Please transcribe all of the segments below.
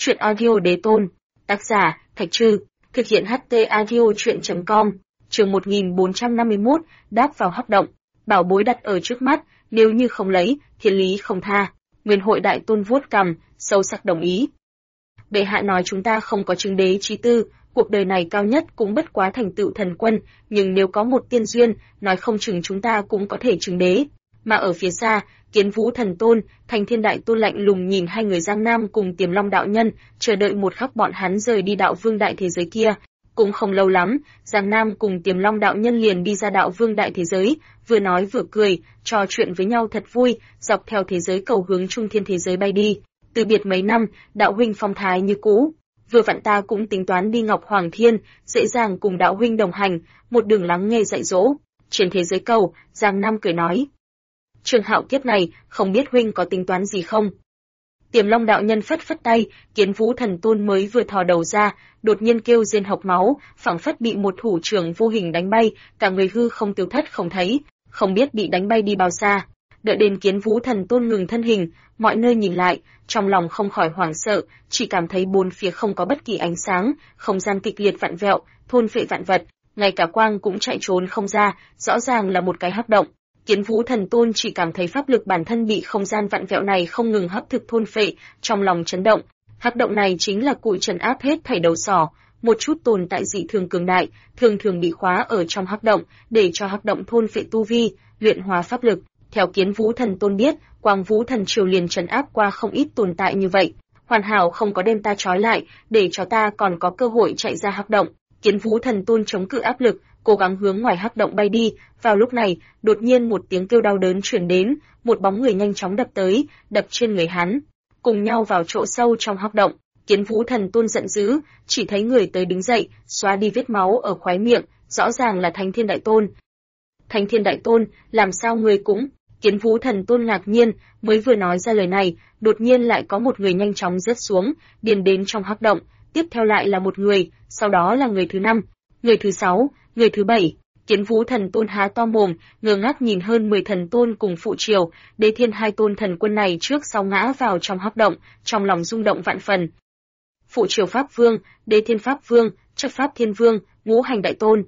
Chuyện audio đế tôn. Tác giả, Thạch Trư. Thực hiện HT audio chuyện.com. Chương 1451, đáp vào hắc động. Bảo bối đặt ở trước mắt, nếu như không lấy, thiên lý không tha. Nguyên hội đại tôn vuốt cằm, sâu sắc đồng ý. Bệ hạ nói chúng ta không có chứng đế chí tư, cuộc đời này cao nhất cũng bất quá thành tựu thần quân, nhưng nếu có một tiên duyên, nói không chừng chúng ta cũng có thể chứng đế. Mà ở phía xa, Kiến Vũ Thần Tôn, Thành Thiên Đại Tôn lạnh lùng nhìn hai người Giang Nam cùng Tiềm Long đạo nhân, chờ đợi một khắc bọn hắn rời đi đạo vương đại thế giới kia. Cũng không lâu lắm, Giang Nam cùng Tiềm Long đạo nhân liền đi ra đạo vương đại thế giới, vừa nói vừa cười, trò chuyện với nhau thật vui, dọc theo thế giới cầu hướng trung thiên thế giới bay đi. Từ biệt mấy năm, đạo huynh phong thái như cũ. Vừa vặn ta cũng tính toán đi Ngọc Hoàng Thiên, dễ dàng cùng đạo huynh đồng hành, một đường lắng nghe dạy dỗ. Trên thế giới cầu, Giang Nam cười nói. Trường Hạo kiếp này, không biết huynh có tính toán gì không? Tiềm Long đạo nhân phất phất tay, Kiến Vũ Thần Tôn mới vừa thò đầu ra, đột nhiên kêu rên hộc máu, phảng phất bị một thủ trưởng vô hình đánh bay, cả người hư không tiêu thất không thấy, không biết bị đánh bay đi bao xa. Đợi đến Kiến Vũ Thần Tôn ngừng thân hình, mọi nơi nhìn lại, trong lòng không khỏi hoảng sợ, chỉ cảm thấy bốn phía không có bất kỳ ánh sáng, không gian kịch liệt vặn vẹo, thôn phệ vạn vật, ngay cả quang cũng chạy trốn không ra, rõ ràng là một cái hắc động. Kiến Vũ Thần Tôn chỉ cảm thấy pháp lực bản thân bị không gian vặn vẹo này không ngừng hấp thực thôn phệ, trong lòng chấn động. Hắc động này chính là cụi trấn áp hết thảy đầu sỏ, một chút tồn tại dị thường cường đại, thường thường bị khóa ở trong hắc động, để cho hắc động thôn phệ tu vi, luyện hóa pháp lực. Theo Kiến Vũ Thần Tôn biết, Quang Vũ Thần Triều liền trấn áp qua không ít tồn tại như vậy, hoàn hảo không có đem ta trói lại, để cho ta còn có cơ hội chạy ra hắc động. Kiến Vũ Thần Tôn chống cự áp lực, cố gắng hướng ngoài hắc động bay đi. Vào lúc này, đột nhiên một tiếng kêu đau đớn truyền đến, một bóng người nhanh chóng đập tới, đập trên người hắn, cùng nhau vào chỗ sâu trong hắc động. Kiến Vũ Thần Tôn giận dữ, chỉ thấy người tới đứng dậy, xóa đi vết máu ở khóe miệng, rõ ràng là Thánh Thiên Đại Tôn. Thánh Thiên Đại Tôn, làm sao ngươi cũng? Kiến Vũ Thần Tôn ngạc nhiên, mới vừa nói ra lời này, đột nhiên lại có một người nhanh chóng rớt xuống, điền đến trong hắc động, tiếp theo lại là một người, sau đó là người thứ 5, người thứ 6, người thứ 7. Kiến Vũ Thần Tôn há to mồm, ngơ ngác nhìn hơn 10 thần tôn cùng phụ triều, Đế Thiên hai tôn thần quân này trước sau ngã vào trong hắc động, trong lòng rung động vạn phần. Phụ triều Pháp Vương, Đế Thiên Pháp Vương, Chấp Pháp Thiên Vương, Ngũ Hành Đại Tôn,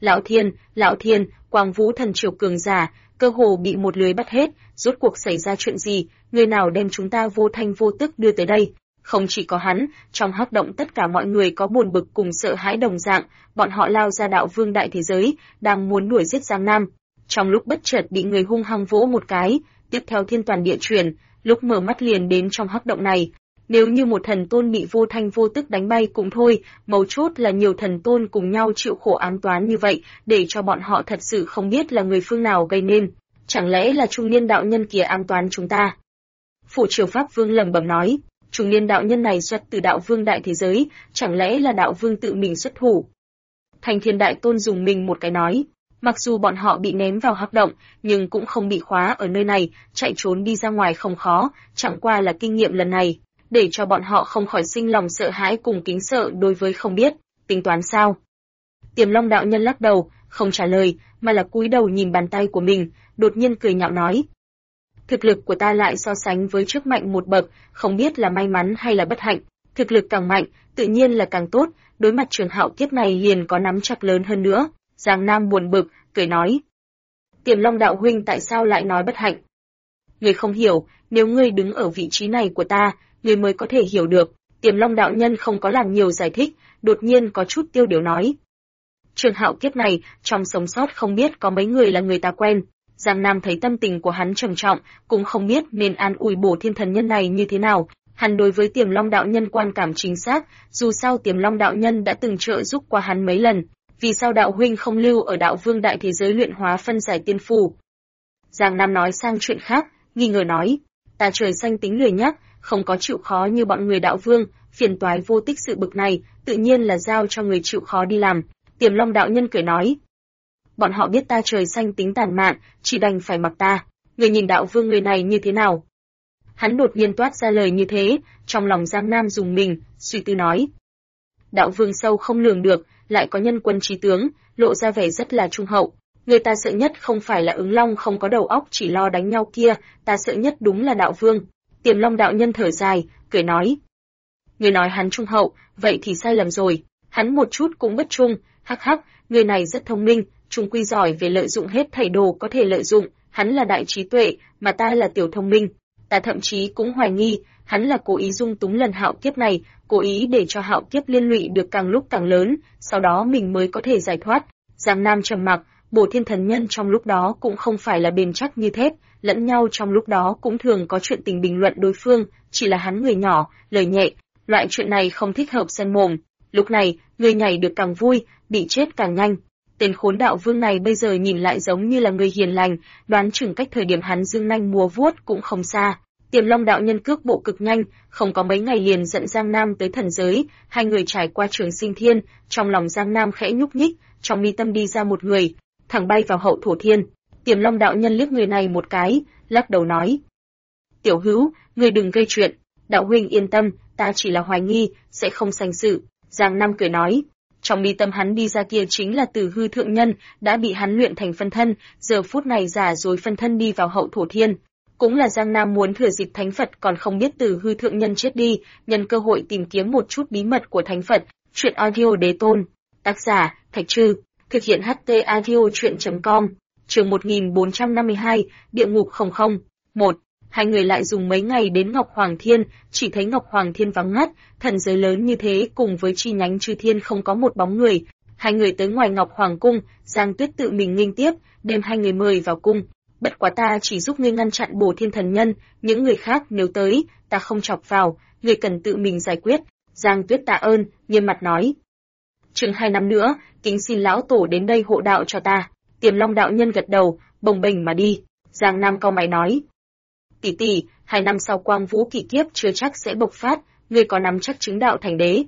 Lão Thiên, Quang Vũ Thần Triều cường giả, cơ hồ bị một lưới bắt hết. Rốt cuộc xảy ra chuyện gì? Người nào đem chúng ta vô thanh vô tức đưa tới đây? Không chỉ có hắn, trong hắc động tất cả mọi người có buồn bực cùng sợ hãi đồng dạng, bọn họ lao ra đạo vương đại thế giới, đang muốn đuổi giết Giang Nam. Trong lúc bất chợt bị người hung hăng vỗ một cái, tiếp theo thiên toàn địa chuyển, lúc mở mắt liền đến trong hắc động này. Nếu như một thần tôn bị vô thanh vô tức đánh bay cũng thôi, mấu chốt là nhiều thần tôn cùng nhau chịu khổ ám toán như vậy, để cho bọn họ thật sự không biết là người phương nào gây nên. Chẳng lẽ là trung niên đạo nhân kia ám toán chúng ta? Phụ triều Pháp Vương lẩm bẩm nói. Trung niên đạo nhân này xuất từ đạo vương đại thế giới, chẳng lẽ là đạo vương tự mình xuất thủ? Thành Thiên Đại Tôn dùng mình một cái nói, mặc dù bọn họ bị ném vào hắc động, nhưng cũng không bị khóa ở nơi này, chạy trốn đi ra ngoài không khó, chẳng qua là kinh nghiệm lần này, để cho bọn họ không khỏi sinh lòng sợ hãi cùng kính sợ đối với không biết, tính toán sao? Tiềm Long đạo nhân lắc đầu, không trả lời, mà là cúi đầu nhìn bàn tay của mình, đột nhiên cười nhạo nói. Thực lực của ta lại so sánh với trước mạnh một bậc, không biết là may mắn hay là bất hạnh, thực lực càng mạnh, tự nhiên là càng tốt, đối mặt Trường Hạo kiếp này liền có nắm chắc lớn hơn nữa. Giang Nam buồn bực, cười nói. Tiềm Long đạo huynh tại sao lại nói bất hạnh? Ngươi không hiểu, nếu ngươi đứng ở vị trí này của ta, ngươi mới có thể hiểu được. Tiềm Long đạo nhân không có làm nhiều giải thích, đột nhiên có chút tiêu điều nói. Trường Hạo kiếp này, trong sống sót không biết có mấy người là người ta quen. Giang Nam thấy tâm tình của hắn trầm trọng, cũng không biết nên an ủi bổ thiên thần nhân này như thế nào. Hắn đối với Tiềm Long đạo nhân quan cảm chính xác, dù sao Tiềm Long đạo nhân đã từng trợ giúp qua hắn mấy lần. Vì sao đạo huynh không lưu ở đạo vương đại thế giới luyện hóa phân giải tiên phù? Giang Nam nói sang chuyện khác, nghi ngờ nói, ta trời xanh tính lười nhắc, không có chịu khó như bọn người đạo vương, phiền toái vô tích sự bực này, tự nhiên là giao cho người chịu khó đi làm. Tiềm Long đạo nhân cười nói. Bọn họ biết ta trời xanh tính tàn mạn, chỉ đành phải mặc ta. Người nhìn đạo vương người này như thế nào? Hắn đột nhiên toát ra lời như thế, trong lòng Giang Nam dùng mình, suy tư nói. Đạo vương sâu không lường được, lại có nhân quân trí tướng, lộ ra vẻ rất là trung hậu. Người ta sợ nhất không phải là ứng long không có đầu óc chỉ lo đánh nhau kia, ta sợ nhất đúng là đạo vương. Tiềm Long đạo nhân thở dài, cười nói. Người nói hắn trung hậu, vậy thì sai lầm rồi. Hắn một chút cũng bất trung, hắc hắc, người này rất thông minh, trung quy giỏi về lợi dụng hết thảy đồ có thể lợi dụng, hắn là đại trí tuệ, mà ta là tiểu thông minh. Ta thậm chí cũng hoài nghi, hắn là cố ý dung túng lần hạo kiếp này, cố ý để cho hạo kiếp liên lụy được càng lúc càng lớn, sau đó mình mới có thể giải thoát. Giang Nam trầm mặc, Bổ Thiên Thần Nhân trong lúc đó cũng không phải là bền chắc như thép, lẫn nhau trong lúc đó cũng thường có chuyện tình bình luận đối phương, chỉ là hắn người nhỏ, lời nhẹ, loại chuyện này không thích hợp xen mồm. Lúc này, người nhảy được càng vui, bị chết càng nhanh. Tên khốn đạo vương này bây giờ nhìn lại giống như là người hiền lành, đoán chừng cách thời điểm hắn dương nanh múa vuốt cũng không xa. Tiềm Long đạo nhân cước bộ cực nhanh, không có mấy ngày liền dẫn Giang Nam tới thần giới, hai người trải qua Trường Sinh Thiên, trong lòng Giang Nam khẽ nhúc nhích, trong mi tâm đi ra một người, thẳng bay vào Hậu Thổ Thiên. Tiềm Long đạo nhân liếc người này một cái, lắc đầu nói: "Tiểu hữu, ngươi đừng gây chuyện, đạo huynh yên tâm, ta chỉ là hoài nghi, sẽ không sanh sự." Giang Nam cười nói. Trong mi tâm hắn đi ra kia chính là Từ Hư thượng nhân, đã bị hắn luyện thành phân thân, giờ phút này giả rồi phân thân đi vào Hậu Thổ Thiên. Cũng là Giang Nam muốn thừa dịp Thánh Phật còn không biết Từ Hư thượng nhân chết đi, nhân cơ hội tìm kiếm một chút bí mật của Thánh Phật. Truyện audio đế tôn. Tác giả: Thạch Trư. Thực hiện HT audio truyện.com. Chương 1452, Địa ngục 001. Hai người lại dùng mấy ngày đến Ngọc Hoàng Thiên, chỉ thấy Ngọc Hoàng Thiên vắng ngắt, thần giới lớn như thế cùng với chi nhánh Chư Thiên không có một bóng người. Hai người tới ngoài Ngọc Hoàng cung, Giang Tuyết tự mình nghênh tiếp, đem hai người mời vào cung. Bất quá ta chỉ giúp ngươi ngăn chặn Bổ Thiên Thần Nhân, những người khác nếu tới, ta không chọc vào, ngươi cần tự mình giải quyết. Giang Tuyết tạ ơn, nghiêm mặt nói. Chừng 2 năm nữa, kính xin lão tổ đến đây hộ đạo cho ta. Tiềm Long đạo nhân gật đầu, bồng bềnh mà đi. Giang Nam cau mày nói: tỷ tỷ, 2 năm sau Quang Vũ kỷ kiếp chưa chắc sẽ bộc phát, ngươi có nắm chắc chứng đạo thành đế?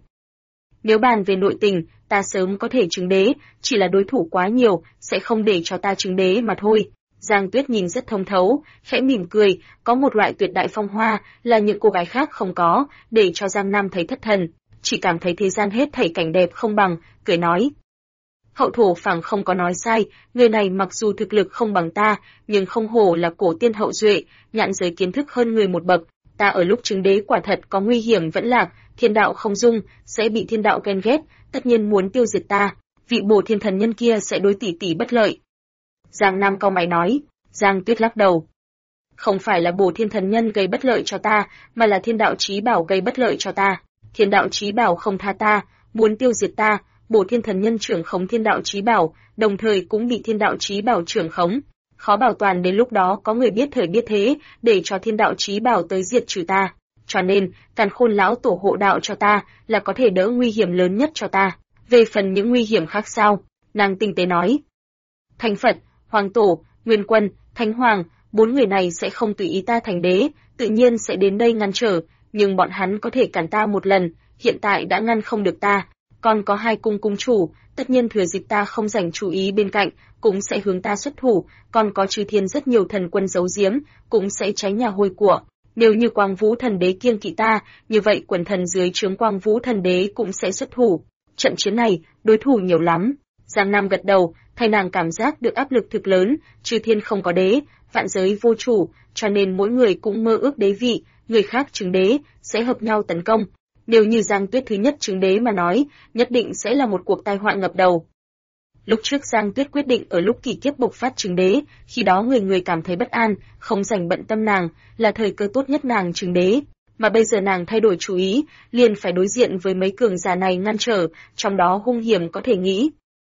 Nếu bàn về nội tình, ta sớm có thể chứng đế, chỉ là đối thủ quá nhiều, sẽ không để cho ta chứng đế mà thôi. Giang Tuyết nhìn rất thông thấu, khẽ mỉm cười, có một loại tuyệt đại phong hoa, là những cô gái khác không có, để cho Giang Nam thấy thất thần, chỉ cảm thấy thế gian hết thảy cảnh đẹp không bằng, cười nói. Hậu Thổ Phảng không có nói sai, người này mặc dù thực lực không bằng ta, nhưng không hổ là cổ tiên hậu duệ, nhãn giới kiến thức hơn người một bậc. Ta ở lúc chứng đế quả thật có nguy hiểm vẫn lạc, thiên đạo không dung, sẽ bị thiên đạo ghen ghét, tất nhiên muốn tiêu diệt ta, vị Bổ Thiên Thần Nhân kia sẽ đối tỷ tỷ bất lợi. Giang Nam cau mày nói. Giang Tuyết lắc đầu. Không phải là Bổ Thiên Thần Nhân gây bất lợi cho ta, mà là Thiên Đạo Chí Bảo gây bất lợi cho ta. Thiên Đạo Chí Bảo không tha ta, muốn tiêu diệt ta. Bổ Thiên Thần Nhân trưởng khống Thiên Đạo Chí Bảo, đồng thời cũng bị Thiên Đạo Chí Bảo trưởng khống. Khó bảo toàn đến lúc đó có người biết thời biết thế, để cho Thiên Đạo Chí Bảo tới diệt trừ ta. Cho nên, Càn Khôn lão tổ hộ đạo cho ta, là có thể đỡ nguy hiểm lớn nhất cho ta. Về phần những nguy hiểm khác sao? Nàng tinh tế nói. Thánh Phật, Hoàng Tổ, Nguyên Quân, Thánh Hoàng, 4 người này sẽ không tùy ý ta thành đế, tự nhiên sẽ đến đây ngăn trở, nhưng bọn hắn có thể cản ta một lần, hiện tại đã ngăn không được ta. Còn có 2 cung cung chủ, tất nhiên thừa dịp ta không dành chú ý bên cạnh, cũng sẽ hướng ta xuất thủ, còn có Chư Thiên rất nhiều thần quân giấu giếm, cũng sẽ cháy nhà hôi của. Nếu như Quang Vũ Thần Đế kiêng kỵ ta, như vậy quần thần dưới trướng Quang Vũ Thần Đế cũng sẽ xuất thủ. Trận chiến này, đối thủ nhiều lắm. Giang Nam gật đầu, thay nàng cảm giác được áp lực thực lớn, Chư Thiên không có đế, vạn giới vô chủ, cho nên mỗi người cũng mơ ước đế vị, người khác chứng đế, sẽ hợp nhau tấn công. Nếu như Giang Tuyết thứ nhất chứng đế mà nói, nhất định sẽ là một cuộc tai họa ngập đầu. Lúc trước Giang Tuyết quyết định ở lúc kỷ kiếp bộc phát chứng đế, khi đó người người cảm thấy bất an, không dành bận tâm nàng, là thời cơ tốt nhất nàng chứng đế. Mà bây giờ nàng thay đổi chủ ý, liền phải đối diện với mấy cường giả này ngăn trở, trong đó hung hiểm có thể nghĩ.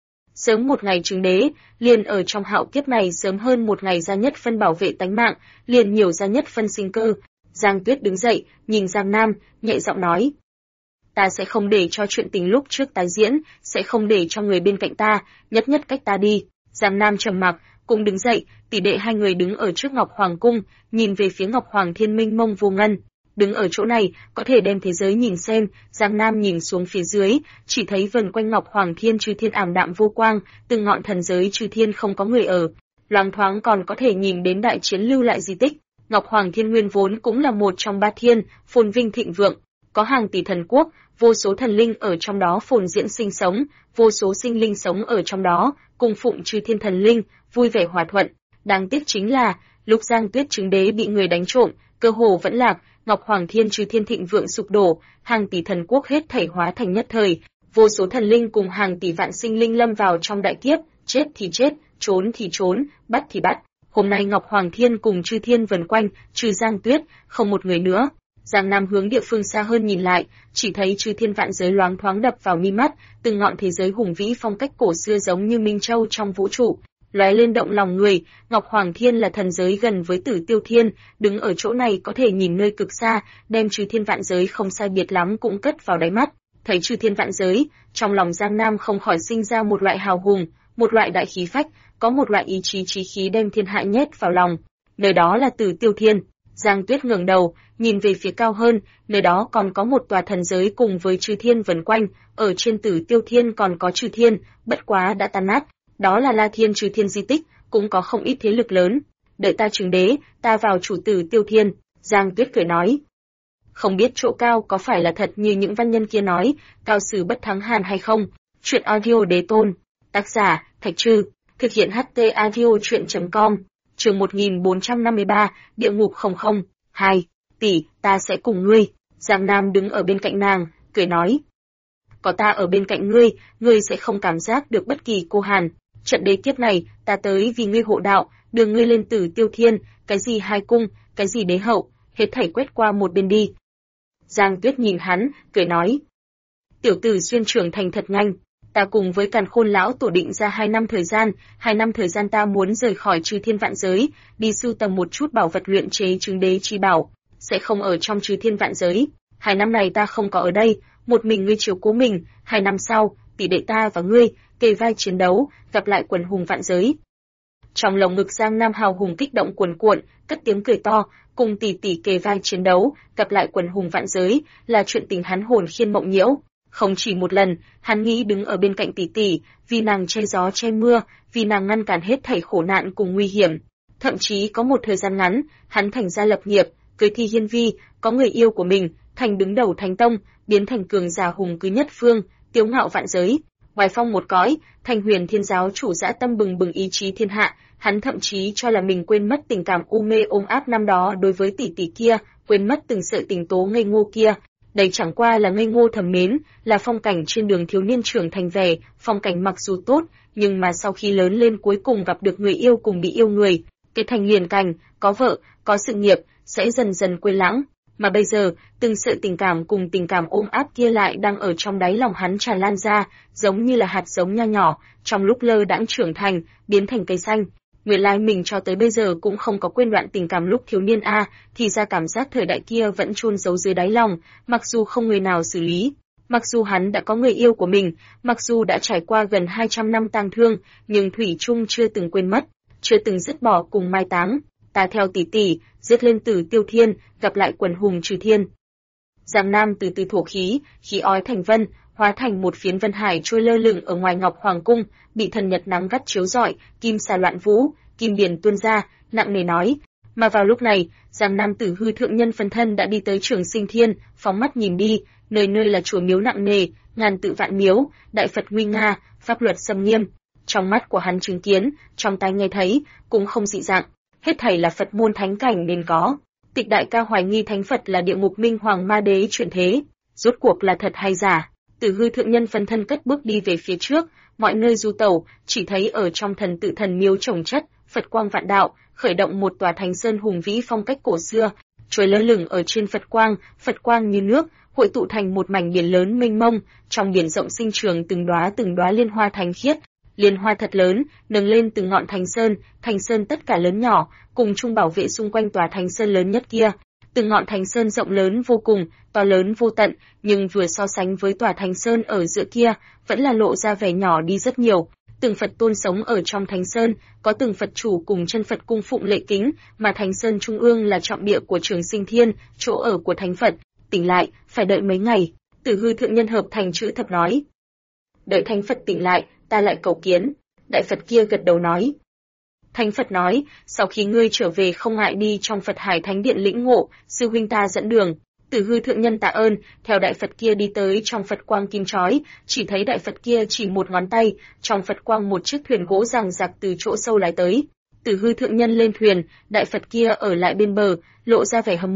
Sớm một ngày chứng đế, liền ở trong hạo kiếp này sớm hơn một ngày gia nhất phân bảo vệ tánh mạng, liền nhiều gia nhất phân sinh cơ. Giang Tuyết đứng dậy, nhìn Giang Nam, nhẹ giọng nói. Ta sẽ không để cho chuyện tình lúc trước tái diễn, sẽ không để cho người bên cạnh ta, nhất nhất cách ta đi. Giang Nam trầm mặc, cũng đứng dậy, tỷ đệ hai người đứng ở trước Ngọc Hoàng Cung, nhìn về phía Ngọc Hoàng Thiên mênh mông vô ngân. Đứng ở chỗ này, có thể đem thế giới nhìn xem, Giang Nam nhìn xuống phía dưới, chỉ thấy vần quanh Ngọc Hoàng Thiên Chư Thiên ảm đạm vô quang, từng ngọn thần giới Chư Thiên không có người ở. Loáng thoáng còn có thể nhìn đến đại chiến lưu lại di tích. Ngọc Hoàng Thiên nguyên vốn cũng là một trong 3 thiên, phồn vinh thịnh vượng, có hàng tỷ thần quốc, vô số thần linh ở trong đó phồn diễn sinh sống, vô số sinh linh sống ở trong đó, cùng phụng Chư Thiên thần linh, vui vẻ hòa thuận. Đáng tiếc chính là, lúc Giang Tuyết chứng đế bị người đánh trộm, cơ hồ vẫn lạc, Ngọc Hoàng Thiên Trừ Thiên thịnh vượng sụp đổ, hàng tỷ thần quốc hết thảy hóa thành nhất thời, vô số thần linh cùng hàng tỷ vạn sinh linh lâm vào trong đại kiếp, chết thì chết, trốn thì trốn, bắt thì bắt. Hôm nay Ngọc Hoàng Thiên cùng Chư Thiên vần quanh, trừ Giang Tuyết, không một người nữa. Giang Nam hướng địa phương xa hơn nhìn lại, chỉ thấy Chư Thiên vạn giới loáng thoáng đập vào mi mắt, từng ngọn thế giới hùng vĩ phong cách cổ xưa giống như minh châu trong vũ trụ, lóe lên động lòng người. Ngọc Hoàng Thiên là thần giới gần với Tử Tiêu Thiên, đứng ở chỗ này có thể nhìn nơi cực xa, đem Chư Thiên vạn giới không sai biệt lắm cũng cất vào đáy mắt. Thấy Chư Thiên vạn giới, trong lòng Giang Nam không khỏi sinh ra một loại hào hùng, một loại đại khí phách, có một loại ý chí chí khí đem thiên hạ nhét vào lòng. Nơi đó là Tử Tiêu Thiên. Giang Tuyết ngẩng đầu, nhìn về phía cao hơn, nơi đó còn có một tòa thần giới cùng với Chư Thiên vần quanh, ở trên Tử Tiêu Thiên còn có Chư Thiên, bất quá đã tan nát, đó là La Thiên Chư Thiên di tích, cũng có không ít thế lực lớn. Đợi ta chứng đế, ta vào chủ Tử Tiêu Thiên, Giang Tuyết cười nói. Không biết chỗ cao có phải là thật như những văn nhân kia nói, cao sử bất thắng hàn hay không? Truyện audio đế tôn, tác giả, Thạch Trư, thực hiện HT audio truyện.com. Chương 1453, địa ngục 002, tỷ, ta sẽ cùng ngươi. Giang Nam đứng ở bên cạnh nàng, cười nói. Có ta ở bên cạnh ngươi sẽ không cảm giác được bất kỳ cô hàn. Trận đế kiếp này, ta tới vì ngươi hộ đạo, đưa ngươi lên Tử Tiêu Thiên, cái gì hai cung, cái gì đế hậu, hết thảy quét qua một bên đi. Giang Tuyết nhìn hắn, cười nói. Tiểu tử xuyên trưởng thành thật nhanh. Ta cùng với Càn Khôn lão tổ định ra 2 năm thời gian ta muốn rời khỏi Chư Thiên vạn giới, đi sưu tầm một chút bảo vật luyện chế chứng đế chi bảo, sẽ không ở trong Chư Thiên vạn giới. 2 năm này ta không có ở đây, một mình ngươi chiếu cố mình, 2 năm sau, tỷ đệ ta và ngươi kề vai chiến đấu, gặp lại quần hùng vạn giới. Trong lồng ngực Giang Nam hào hùng kích động cuồn cuộn, cất tiếng cười to, cùng tỷ tỷ kề vai chiến đấu, gặp lại quần hùng vạn giới, là chuyện tình hắn hồn khiên mộng nhiễu. Không chỉ một lần, hắn nghĩ đứng ở bên cạnh tỷ tỷ, vì nàng che gió che mưa, vì nàng ngăn cản hết thảy khổ nạn cùng nguy hiểm. Thậm chí có một thời gian ngắn, hắn thành ra lập nghiệp, cưới Thi Hiên Vi, có người yêu của mình, thành đứng đầu thánh tông, biến thành cường giả hùng cứ nhất phương, tiêu ngạo vạn giới. Ngoài phong một cõi, thành Huyền Thiên giáo chủ dã tâm bừng bừng ý chí thiên hạ, hắn thậm chí cho là mình quên mất tình cảm u mê ôm áp năm đó đối với tỷ tỷ kia, quên mất từng sợi tình tố ngây ngô kia. Đây chẳng qua là ngây ngô thầm mến, là phong cảnh trên đường thiếu niên trưởng thành về, phong cảnh mặc dù tốt, nhưng mà sau khi lớn lên cuối cùng gặp được người yêu cùng bị yêu người, cái thành liền cảnh, có vợ, có sự nghiệp, sẽ dần dần quên lãng. Mà bây giờ, từng sợi tình cảm cùng tình cảm ôm áp kia lại đang ở trong đáy lòng hắn tràn lan ra, giống như là hạt giống nho nhỏ, trong lúc lơ đãng trưởng thành, biến thành cây xanh. Nguyên lai mình cho tới bây giờ cũng không có quên đoạn tình cảm lúc thiếu niên thì ra cảm giác thời đại kia vẫn chôn giấu dưới đáy lòng, mặc dù không người nào xử lý, mặc dù hắn đã có người yêu của mình, mặc dù đã trải qua gần 200 năm tang thương, nhưng thủy chung chưa từng quên mất, chưa từng dứt bỏ cùng mai táng. Ta theo tỷ tỷ, giết lên Tử Tiêu Thiên, gặp lại quần hùng Chư Thiên. Giang Nam từ từ thổ khí, khí ói thành vân, hóa thành một phiến vân hải trôi lơ lửng ở ngoài Ngọc Hoàng cung, bị thần nhật nắng gắt chiếu rọi, kim xà loạn vũ, kim điển tuôn ra, nặng nề nói. Mà vào lúc này, Giang Nam Tử Hư thượng nhân phân thân đã đi tới Trường Sinh Thiên, phóng mắt nhìn đi, nơi nơi là chùa miếu nặng nề, ngàn tự vạn miếu, đại Phật nguy nga, pháp luật xâm nghiêm. Trong mắt của hắn chứng kiến, trong tai nghe thấy, cũng không dị dạng, hết thảy là Phật môn thánh cảnh nên có. Tịch Đại Ca hoài nghi thánh Phật là địa ngục minh hoàng ma đế chuyển thế, rốt cuộc là thật hay giả? Tử Hư thượng nhân phân thân cất bước đi về phía trước, mọi nơi du tẩu, chỉ thấy ở trong thần tự thần miếu trồng chất, Phật quang vạn đạo, khởi động một tòa Thánh Sơn hùng vĩ phong cách cổ xưa, trôi lơ lửng ở trên Phật quang như nước, hội tụ thành một mảnh biển lớn mênh mông, trong biển rộng sinh trưởng từng đóa liên hoa thánh khiết, liên hoa thật lớn, nâng lên từng ngọn Thánh Sơn tất cả lớn nhỏ, cùng chung bảo vệ xung quanh tòa Thánh Sơn lớn nhất kia. Từng ngọn Thánh Sơn rộng lớn vô cùng, to lớn vô tận, nhưng vừa so sánh với tòa Thánh Sơn ở giữa kia, vẫn là lộ ra vẻ nhỏ đi rất nhiều. Từng Phật tôn sống ở trong Thánh Sơn, có từng Phật chủ cùng chân Phật cung phụng lễ kính, mà Thánh Sơn trung ương là trọng địa của Trường Sinh Thiên, chỗ ở của Thánh Phật. Tỉnh lại, phải đợi mấy ngày. Tử Hư thượng nhân hợp thành chữ thập nói. Đợi Thánh Phật tỉnh lại, ta lại cầu kiến. Đại Phật kia gật đầu nói. Thánh Phật nói, sau khi ngươi trở về không ngại đi trong Phật Hải Thánh Điện lĩnh ngộ, sư huynh ta dẫn đường. Tử Hư thượng nhân tạ ơn, theo Đại Phật kia đi tới trong Phật quang kim chói, chỉ thấy Đại Phật kia chỉ một ngón tay, trong Phật quang một chiếc thuyền gỗ ràng rạc từ chỗ sâu lái tới. Tử Hư thượng nhân lên thuyền, Đại Phật kia ở lại bên bờ, lộ ra vẻ hâm mộ.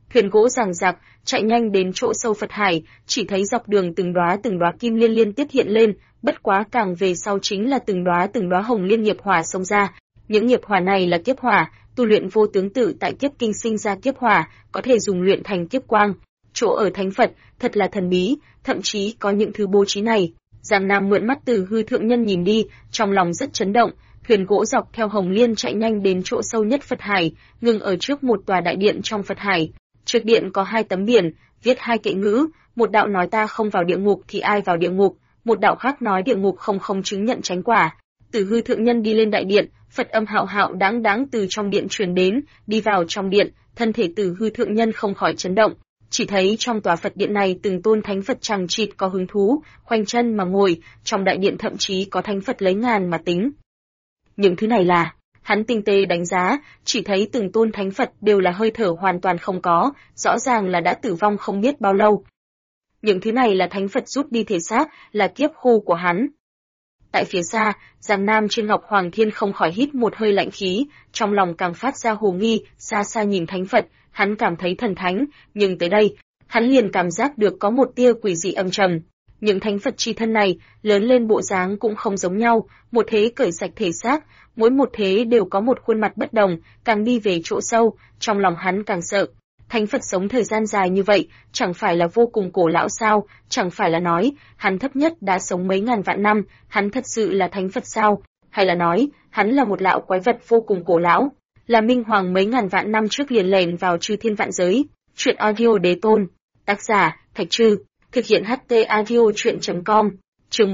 Thuyền gỗ giằng giặc, chạy nhanh đến chỗ sâu Phật hải, chỉ thấy dọc đường từng đóa kim liên liên tiếp hiện lên, bất quá càng về sau chính là từng đóa hồng liên nghiệp hỏa xông ra. Những nghiệp hỏa này là kiếp hỏa, tu luyện vô tướng tự tại kiếp kinh sinh ra kiếp hỏa, có thể dùng luyện thành kiếp quang. Chỗ ở thánh Phật, thật là thần bí, thậm chí có những thứ bố trí này. Giang Nam mượn mắt Từ Hư thượng nhân nhìn đi, trong lòng rất chấn động. Thuyền gỗ dọc theo hồng liên chạy nhanh đến chỗ sâu nhất Phật hải, ngừng ở trước một tòa đại điện trong Phật hải. Trước điện có 2 tấm biển, viết 2 kệ ngữ, một đạo nói ta không vào địa ngục thì ai vào địa ngục, một đạo khác nói địa ngục không chứng nhận chánh quả. Từ Hư thượng nhân đi lên đại điện, Phật âm hạo hạo đáng đáng từ trong điện truyền đến, đi vào trong điện, thân thể Từ Hư thượng nhân không khỏi chấn động. Chỉ thấy trong tòa Phật điện này từng tôn thánh Phật chằng chịt có hứng thú, khoanh chân mà ngồi, trong đại điện thậm chí có thánh Phật lấy ngàn mà tính. Những thứ này là, hắn tinh tế đánh giá, chỉ thấy từng tôn thánh Phật đều là hơi thở hoàn toàn không có, rõ ràng là đã tử vong không biết bao lâu. Những thứ này là thánh Phật rút đi thể xác, là kiếp khu của hắn. Tại phía xa, Giang Nam trên Ngọc Hoàng Thiên không khỏi hít một hơi lạnh khí, trong lòng càng phát ra hồ nghi, xa xa nhìn thánh Phật, hắn cảm thấy thần thánh, nhưng tới đây, hắn liền cảm giác được có một tia quỷ dị âm trầm. Những thánh Phật chi thân này, lớn lên bộ dáng cũng không giống nhau, một thế cởi sạch thể xác, mỗi một thế đều có một khuôn mặt bất đồng, càng đi về chỗ sâu, trong lòng hắn càng sợ. Thánh Phật sống thời gian dài như vậy, chẳng phải là vô cùng cổ lão sao, chẳng phải là nói, hắn thấp nhất đã sống mấy ngàn vạn năm, hắn thật sự là thánh Phật sao, hay là nói, hắn là một lão quái vật vô cùng cổ lão, là minh hoàng mấy ngàn vạn năm trước liền lèn vào chư thiên vạn giới. Truyện audio đế tôn, tác giả, Thạch Trư, thực hiện HT audio truyện.com, chương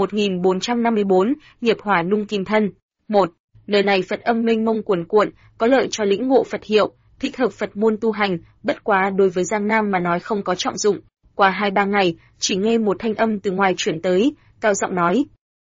1454, nghiệp hỏa nung kim thân. 1. Nơi này Phật âm mênh mông cuồn cuộn, có lợi cho lĩnh ngộ Phật hiệu, thích hợp Phật môn tu hành, bất quá đối với Giang Nam mà nói không có trọng dụng. Qua 2-3 ngày, chỉ nghe một thanh âm từ ngoài chuyển tới, cao giọng nói: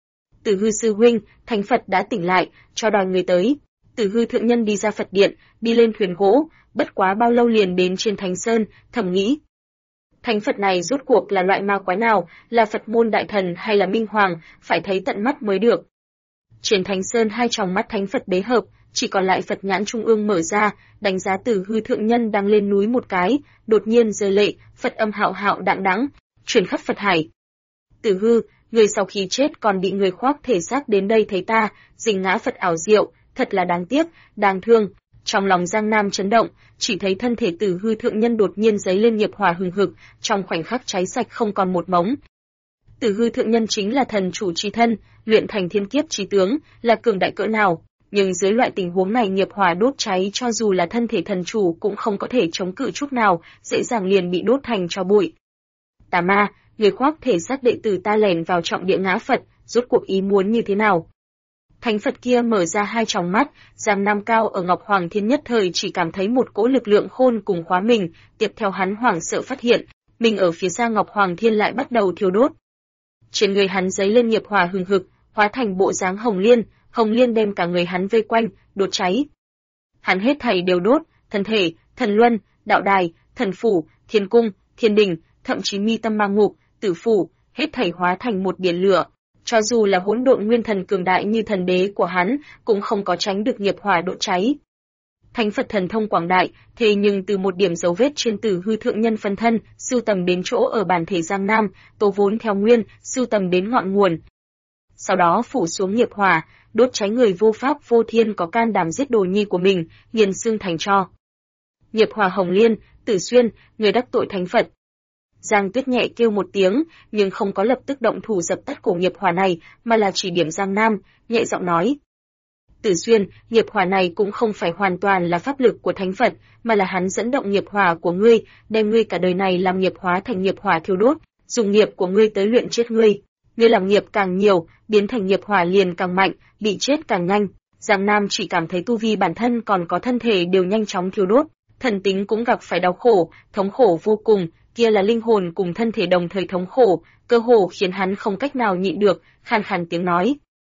Từ Hư sư huynh, thánh Phật đã tỉnh lại, cho đòi người tới. Từ Hư thượng nhân đi ra Phật điện, đi lên thuyền gỗ, bất quá bao lâu liền đến trên Thánh Sơn, thầm nghĩ: thánh Phật này rốt cuộc là loại ma quái nào, là Phật môn đại thần hay là minh hoàng, phải thấy tận mắt mới được. Trên Thánh Sơn 2 tròng mắt thánh Phật bế hợp, chỉ còn lại Phật nhãn trung ương mở ra, đánh giá Từ Hư thượng nhân đang lên núi một cái, đột nhiên rơi lệ, Phật âm hạo hạo đãng đãng, truyền khắp Phật hải. Từ Hư, người sau khi chết còn bị người khoác thể xác đến đây thấy ta, rình ngã Phật ảo diệu, thật là đáng tiếc, đáng thương. Trong lòng Giang Nam chấn động, chỉ thấy thân thể Từ Hư thượng nhân đột nhiên giấy lên nghiệp hỏa hừng hực, trong khoảnh khắc cháy sạch không còn một mống. Từ Hư thượng nhân chính là thần chủ chi thân, luyện thành thiên kiếp chí tướng, là cường đại cỡ nào, nhưng dưới loại tình huống này nghiệp hỏa đốt cháy cho dù là thân thể thần chủ cũng không có thể chống cự chút nào, dễ dàng liền bị đốt thành tro bụi. Tà ma, người khoác thể xác đệ tử ta lèn vào trọng địa ngã Phật, rốt cuộc ý muốn như thế nào? Thánh Phật kia mở ra 2 tròng mắt, Giang Nam cao ở Ngọc Hoàng Thiên nhất thời chỉ cảm thấy một cỗ lực lượng khôn cùng khóa mình, tiếp theo hắn hoảng sợ phát hiện, mình ở phía xa Ngọc Hoàng Thiên lại bắt đầu thiêu đốt. Trên người hắn giấy lên nghiệp hỏa hừng hực, hóa thành bộ dáng hồng liên đem cả người hắn vây quanh, đốt cháy. Hắn hết thảy đều đốt, thân thể, thần luân, đạo đài, thần phủ, thiên cung, thiên đình, thậm chí mi tâm ma ngục, tử phủ, hết thảy hóa thành một biển lửa. Cho dù là hỗn độn nguyên thần cường đại như thần đế của hắn, cũng không có tránh được nghiệp hỏa đốt cháy. Thánh Phật thần thông quảng đại, thế nhưng từ một điểm dấu vết trên Từ Hư thượng nhân phân thân, sưu tầm đến chỗ ở bản thể Giang Nam, tố vốn theo nguyên, sưu tầm đến ngọn nguồn. Sau đó phủ xuống nghiệp hỏa, đốt cháy người vô pháp vô thiên có can đảm giết đồ nhi của mình, nghiền xương thành tro. Nghiệp hỏa hồng liên, Tử Xuyên, người đắc tội thánh Phật. Giang Tuyết nhẹ kêu một tiếng, nhưng không có lập tức động thủ dập tắt cổ nghiệp hỏa này, mà là chỉ điểm Giang Nam, nhẹ giọng nói: Tử Xuyên, nghiệp hỏa này cũng không phải hoàn toàn là pháp lực của thánh Phật, mà là hắn dẫn động nghiệp hỏa của ngươi, đem ngươi cả đời này làm nghiệp hóa thành nghiệp hỏa thiêu đốt, dùng nghiệp của ngươi tới luyện chết ngươi. Ngươi làm nghiệp càng nhiều, biến thành nghiệp hỏa liền càng mạnh, bị chết càng nhanh. Giang Nam chỉ cảm thấy tu vi bản thân còn có thân thể đều nhanh chóng thiêu đốt, thần tính cũng gặp phải đau khổ, thống khổ vô cùng, kia là linh hồn cùng thân thể đồng thời thống khổ, cơ hồ khiến hắn không cách nào nhịn được, khàn khàn tiếng nói: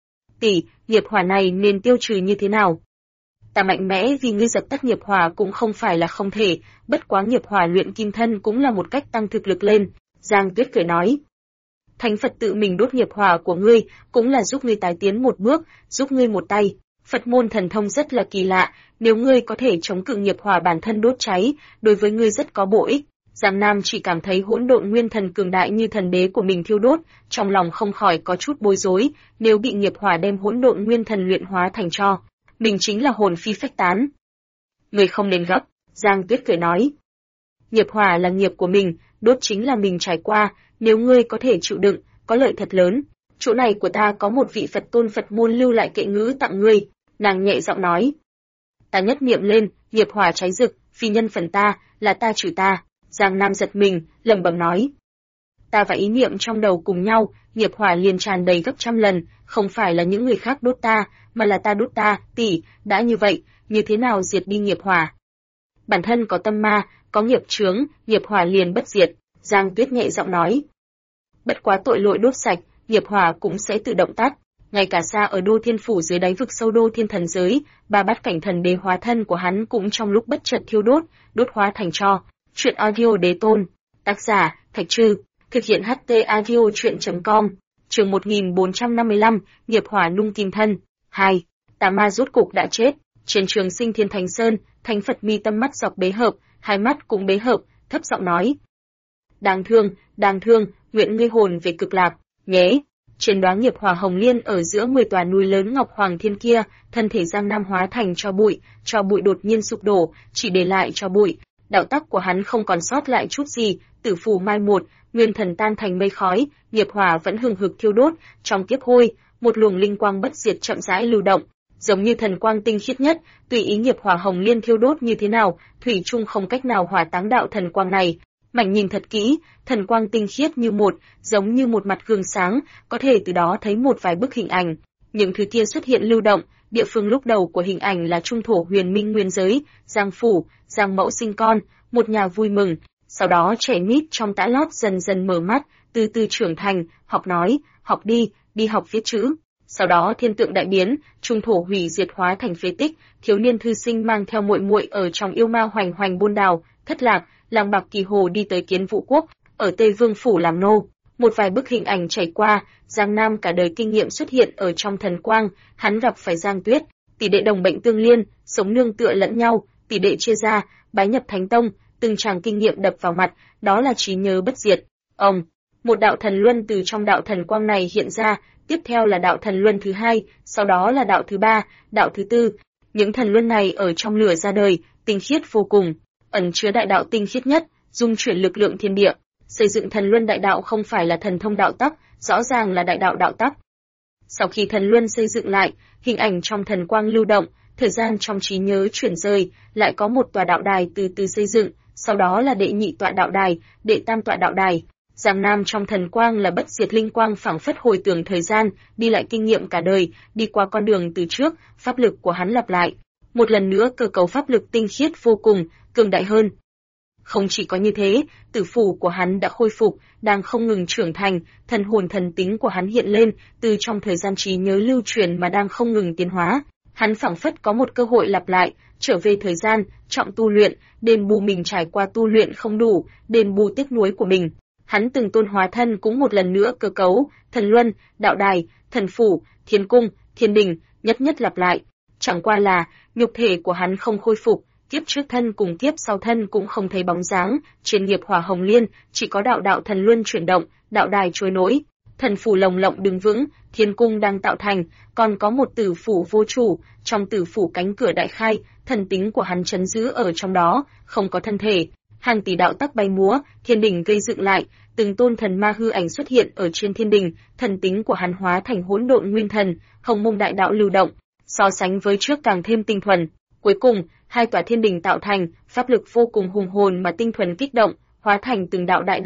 Tỷ, nghiệp hỏa này nên tiêu trừ như thế nào? Ta mạnh mẽ vì ngươi dập tắt nghiệp hỏa cũng không phải là không thể, bất quá nghiệp hỏa luyện kim thân cũng là một cách tăng thực lực lên. Giang Tuyết cười nói: Thánh Phật tự mình đốt nghiệp hỏa của ngươi, cũng là giúp ngươi tái tiến một bước, giúp ngươi một tay. Phật môn thần thông rất là kỳ lạ, nếu ngươi có thể chống cự nghiệp hỏa bản thân đốt cháy, đối với ngươi rất có bổ ích. Giang Nam chỉ cảm thấy hỗn độn nguyên thần cường đại như thần đế của mình thiêu đốt, trong lòng không khỏi có chút bối rối, nếu bị nghiệp hỏa đem hỗn độn nguyên thần luyện hóa thành tro, mình chính là hồn phi phách tán. Ngươi không nên gấp, Giang Tuyết cười nói. Nghiệp hỏa là nghiệp của mình, đốt chính là mình trải qua, nếu ngươi có thể chịu đựng, có lợi thật lớn. Chỗ này của ta có một vị Phật tôn Phật môn lưu lại kệ ngữ tặng ngươi, nàng nhẹ giọng nói. Ta nhất niệm lên, nghiệp hỏa cháy rực, phi nhân phần ta, là ta trừ ta. Giang Nam giật mình, lẩm bẩm nói. Ta và ý niệm trong đầu cùng nhau, nghiệp hỏa liền tràn đầy gấp trăm lần, không phải là những người khác đốt ta, mà là ta đốt ta, tỷ, đã như vậy, như thế nào diệt đi nghiệp hỏa? Bản thân có tâm ma, có nghiệp chướng, nghiệp hỏa liền bất diệt, Giang Tuyết nhẹ giọng nói. Bất quá tội lỗi đốt sạch, nghiệp hỏa cũng sẽ tự động tắt. Ngay cả xa ở Đô Thiên Phủ dưới đáy vực sâu Đô Thiên Thần giới, ba bát cảnh thần đế hóa thân của hắn cũng trong lúc bất chợt thiêu đốt, đốt hóa thành tro. Chuyện audio đế tôn, tác giả, Thạch Trư, thực hiện HT audio chuyện.com, chương 1455, nghiệp hỏa nung kim thân, 2. Tà ma rốt cục đã chết, trên trường Sinh Thiên Thành Sơn, Thánh Phật mi tâm mắt dọc bế hợp, hai mắt cũng bế hợp, thấp giọng nói. Đáng thương, nguyện ngươi hồn về cực lạc, nhé. Trên đóa nghiệp hỏa hồng liên ở giữa 10 tòa núi lớn ngọc hoàng thiên kia, thân thể Giang Nam hóa thành tro bụi đột nhiên sụp đổ, chỉ để lại tro bụi. Đạo tắc của hắn không còn sót lại chút gì, tử phù mai một, nguyên thần tan thành mây khói, nghiệp hỏa vẫn hừng hực thiêu đốt, trong kiếp hôi, một luồng linh quang bất diệt chậm rãi lưu động, giống như thần quang tinh khiết nhất, tùy ý nghiệp hỏa hồng liên thiêu đốt như thế nào, thủy chung không cách nào hỏa táng đạo thần quang này. Mảnh nhìn thật kỹ, thần quang tinh khiết như một, giống như một mặt gương sáng, có thể từ đó thấy một vài bức hình ảnh. Những thứ kia xuất hiện lưu động, địa phương lúc đầu của hình ảnh là trung thổ huyền minh nguyên giới, Giang phủ, Giang mẫu sinh con, một nhà vui mừng. Sau đó trẻ nít trong tã lót dần dần mở mắt, từ từ trưởng thành, học nói, học đi học viết chữ. Sau đó thiên tượng đại biến, trung thổ hủy diệt hóa thành phế tích, thiếu niên thư sinh mang theo muội muội ở trong yêu ma hoành hoành buôn đào, thất lạc, làng bạc kỳ hồ đi tới Kiến Vũ quốc, ở Tây Vương phủ làm nô. Một vài bức hình ảnh chảy qua, Giang Nam cả đời kinh nghiệm xuất hiện ở trong thần quang, hắn gặp phải Giang Tuyết, tỷ đệ đồng bệnh tương liên, sống nương tựa lẫn nhau, tỷ đệ chia ra, bái nhập thánh tông, từng tràng kinh nghiệm đập vào mặt, đó là trí nhớ bất diệt. Một đạo thần luân từ trong đạo thần quang này hiện ra, tiếp theo là đạo thần luân thứ hai, sau đó là đạo thứ ba, đạo thứ tư. Những thần luân này ở trong lửa ra đời, tinh khiết vô cùng, ẩn chứa đại đạo tinh khiết nhất, dung chuyển lực lượng thiên địa. Xây dựng thần luân đại đạo không phải là thần thông đạo tắc, rõ ràng là đại đạo đạo tắc. Sau khi thần luân xây dựng lại, hình ảnh trong thần quang lưu động, thời gian trong trí nhớ chuyển rời, lại có một tòa đạo đài từ từ xây dựng, sau đó là đệ nhị tọa đạo đài, đệ tam tọa đạo đài. Giang Nam trong thần quang là bất diệt linh quang phảng phất hồi tưởng thời gian, đi lại kinh nghiệm cả đời, đi qua con đường từ trước, pháp lực của hắn lặp lại. Một lần nữa cơ cấu pháp lực tinh khiết vô cùng, cường đại hơn. Không chỉ có như thế, tử phủ của hắn đã khôi phục, đang không ngừng trưởng thành, thần hồn thần tính của hắn hiện lên, từ trong thời gian trí nhớ lưu truyền mà đang không ngừng tiến hóa. Hắn phảng phất có một cơ hội lặp lại, trở về thời gian, trọng tu luyện, đền bù mình trải qua tu luyện không đủ, đền bù tiếc nuối của mình. Hắn từng tôn hóa thân cũng một lần nữa cơ cấu, thần luân, đạo đài, thần phủ, thiên cung, thiên đình, nhất lặp lại. Chẳng qua là, nhục thể của hắn không khôi phục, kiếp trước thân cùng kiếp sau thân cũng không thấy bóng dáng, trên nghiệp hỏa hồng liên, chỉ có đạo thần luân chuyển động, đạo đài trôi nổi, thần phủ lồng lộng đứng vững, thiên cung đang tạo thành, còn có một tử phủ vô chủ, trong tử phủ cánh cửa đại khai, thần tính của hắn trấn giữ ở trong đó, không có thân thể. Hàng tỷ đạo tắc bay múa, thiên đình gây dựng lại, từng tôn thần ma hư ảnh xuất hiện ở trên thiên đình, thần tính của hắn hóa thành hỗn độn nguyên thần, hồng mông đại đạo lưu động, so sánh với trước càng thêm tinh thuần. Cuối cùng, hai tòa thiên đình tạo thành, pháp lực vô cùng hùng hồn mà tinh thuần kích động, hóa thành từng đạo đại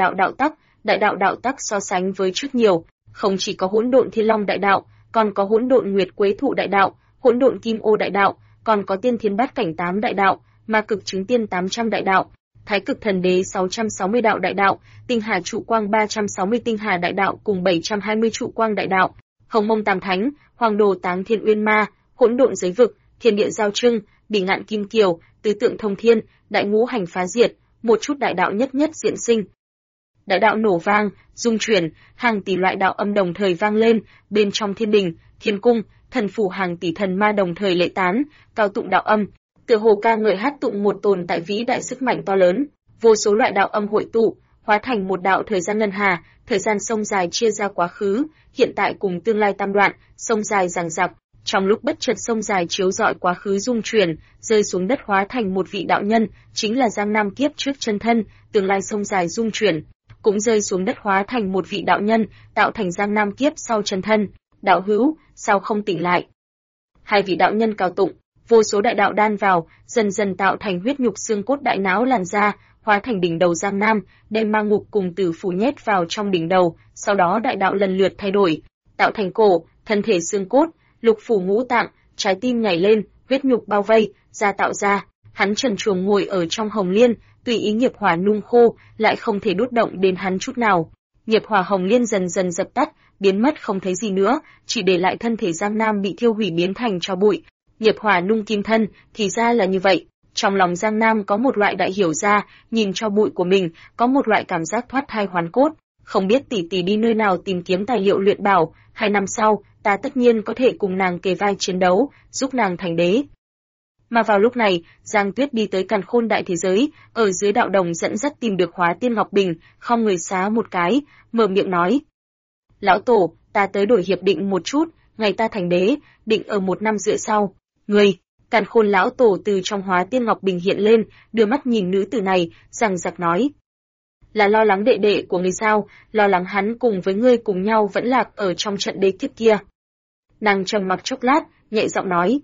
đạo đạo tắc so sánh với trước nhiều, không chỉ có hỗn độn thiên long đại đạo, còn có hỗn độn nguyệt quế thụ đại đạo, hỗn độn kim ô đại đạo, còn có tiên thiên bát cảnh 8 đại đạo, ma cực chứng tiên 800 đại đạo. Thái cực thần đế 660 đạo đại đạo, tinh hà trụ quang 360 tinh hà đại đạo cùng 720 trụ quang đại đạo, hồng mông tam thánh, hoàng đồ táng thiên uyên ma, hỗn độn giới vực, thiên địa giao trưng, bỉ ngạn kim kiều, tứ tượng thông thiên, đại ngũ hành phá diệt, một chút đại đạo nhất diện sinh. Đại đạo nổ vang, dung chuyển, hàng tỷ loại đạo âm đồng thời vang lên, bên trong thiên đình, thiên cung, thần phủ hàng tỷ thần ma đồng thời lệ tán, cao tụng đạo âm, tựa hồ ca ngợi hát tụng một tồn tại vĩ đại sức mạnh to lớn, vô số loại đạo âm hội tụ, hóa thành một đạo thời gian ngân hà, thời gian sông dài chia ra quá khứ, hiện tại cùng tương lai tam đoạn, sông dài dằng dặc. Trong lúc bất chợt sông dài chiếu rọi quá khứ dung chuyển, rơi xuống đất hóa thành một vị đạo nhân, chính là Giang Nam kiếp trước chân thân, tương lai sông dài dung chuyển, cũng rơi xuống đất hóa thành một vị đạo nhân, tạo thành Giang Nam kiếp sau chân thân. Đạo hữu, sao không tỉnh lại? Hai vị đạo nhân cao tụng, vô số đại đạo đan vào, dần dần tạo thành huyết nhục xương cốt đại não làn ra, hóa thành đỉnh đầu Giang Nam, đem ma ngục cùng tử phủ nhét vào trong đỉnh đầu, sau đó đại đạo lần lượt thay đổi, tạo thành cổ, thân thể xương cốt, lục phủ ngũ tạng, trái tim nhảy lên, huyết nhục bao vây, da tạo ra. Hắn trần truồng ngồi ở trong hồng liên, tùy ý nghiệp hỏa nung khô, lại không thể đốt động đến hắn chút nào. Nghiệp hỏa hồng liên dần dần dập tắt, biến mất không thấy gì nữa, chỉ để lại thân thể Giang Nam bị thiêu hủy biến thành tro bụi. Nghiệp hỏa nung kim thân, thì ra là như vậy. Trong lòng Giang Nam có một loại đại hiểu ra, nhìn cho bụi của mình, có một loại cảm giác thoát thai hoán cốt. Không biết tỷ tỷ đi nơi nào tìm kiếm tài liệu luyện bảo, 2 năm sau, ta tất nhiên có thể cùng nàng kề vai chiến đấu, giúp nàng thành đế. Mà vào lúc này, Giang Tuyết đi tới càn khôn đại thế giới, ở dưới đạo đồng dẫn dắt tìm được Hóa Tiên Ngọc Bình, không người xá một cái, mở miệng nói. Lão Tổ, ta tới đổi hiệp định một chút, ngày ta thành đế, định ở 1 năm rưỡi sau. Người, càn khôn lão Tổ từ trong Hóa Tiên Ngọc Bình hiện lên, đưa mắt nhìn nữ tử này, rằng giặc nói. Là lo lắng đệ đệ của người sao, lo lắng hắn cùng với ngươi cùng nhau vẫn lạc ở trong trận đế kiếp kia. Nàng trầm mặc chốc lát, nhẹ giọng nói.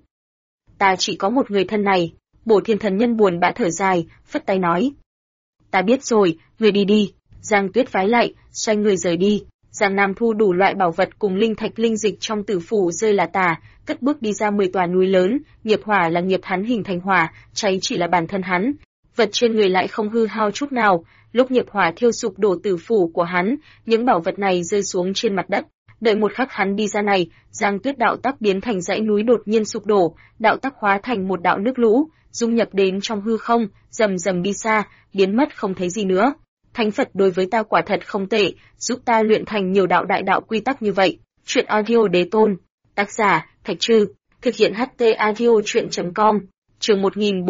Ta chỉ có một người thân này. Bổ Thiên Thần Nhân buồn bã thở dài, phất tay nói. Ta biết rồi, người đi đi. Giang Tuyết vái lại, xoay người rời đi. Giang Nam thu đủ loại bảo vật cùng linh thạch linh dịch trong tử phủ rơi là tả, cất bước đi ra 10 tòa núi lớn, nghiệp hỏa là nghiệp hắn hình thành hỏa, cháy chỉ là bản thân hắn. Vật trên người lại không hư hao chút nào, lúc nghiệp hỏa thiêu sụp đổ tử phủ của hắn, những bảo vật này rơi xuống trên mặt đất. Đợi một khắc hắn đi ra này, Giang Tuyết đạo tắc biến thành dãy núi đột nhiên sụp đổ, đạo tắc hóa thành một đạo nước lũ, dung nhập đến trong hư không, rầm rầm đi xa, biến mất không thấy gì nữa. Thánh Phật đối với ta quả thật không tệ, giúp ta luyện thành nhiều đạo đại đạo quy tắc như vậy. Truyện audio đế tôn, tác giả Thạch Trư, thực hiện HT audio truyện.com, chương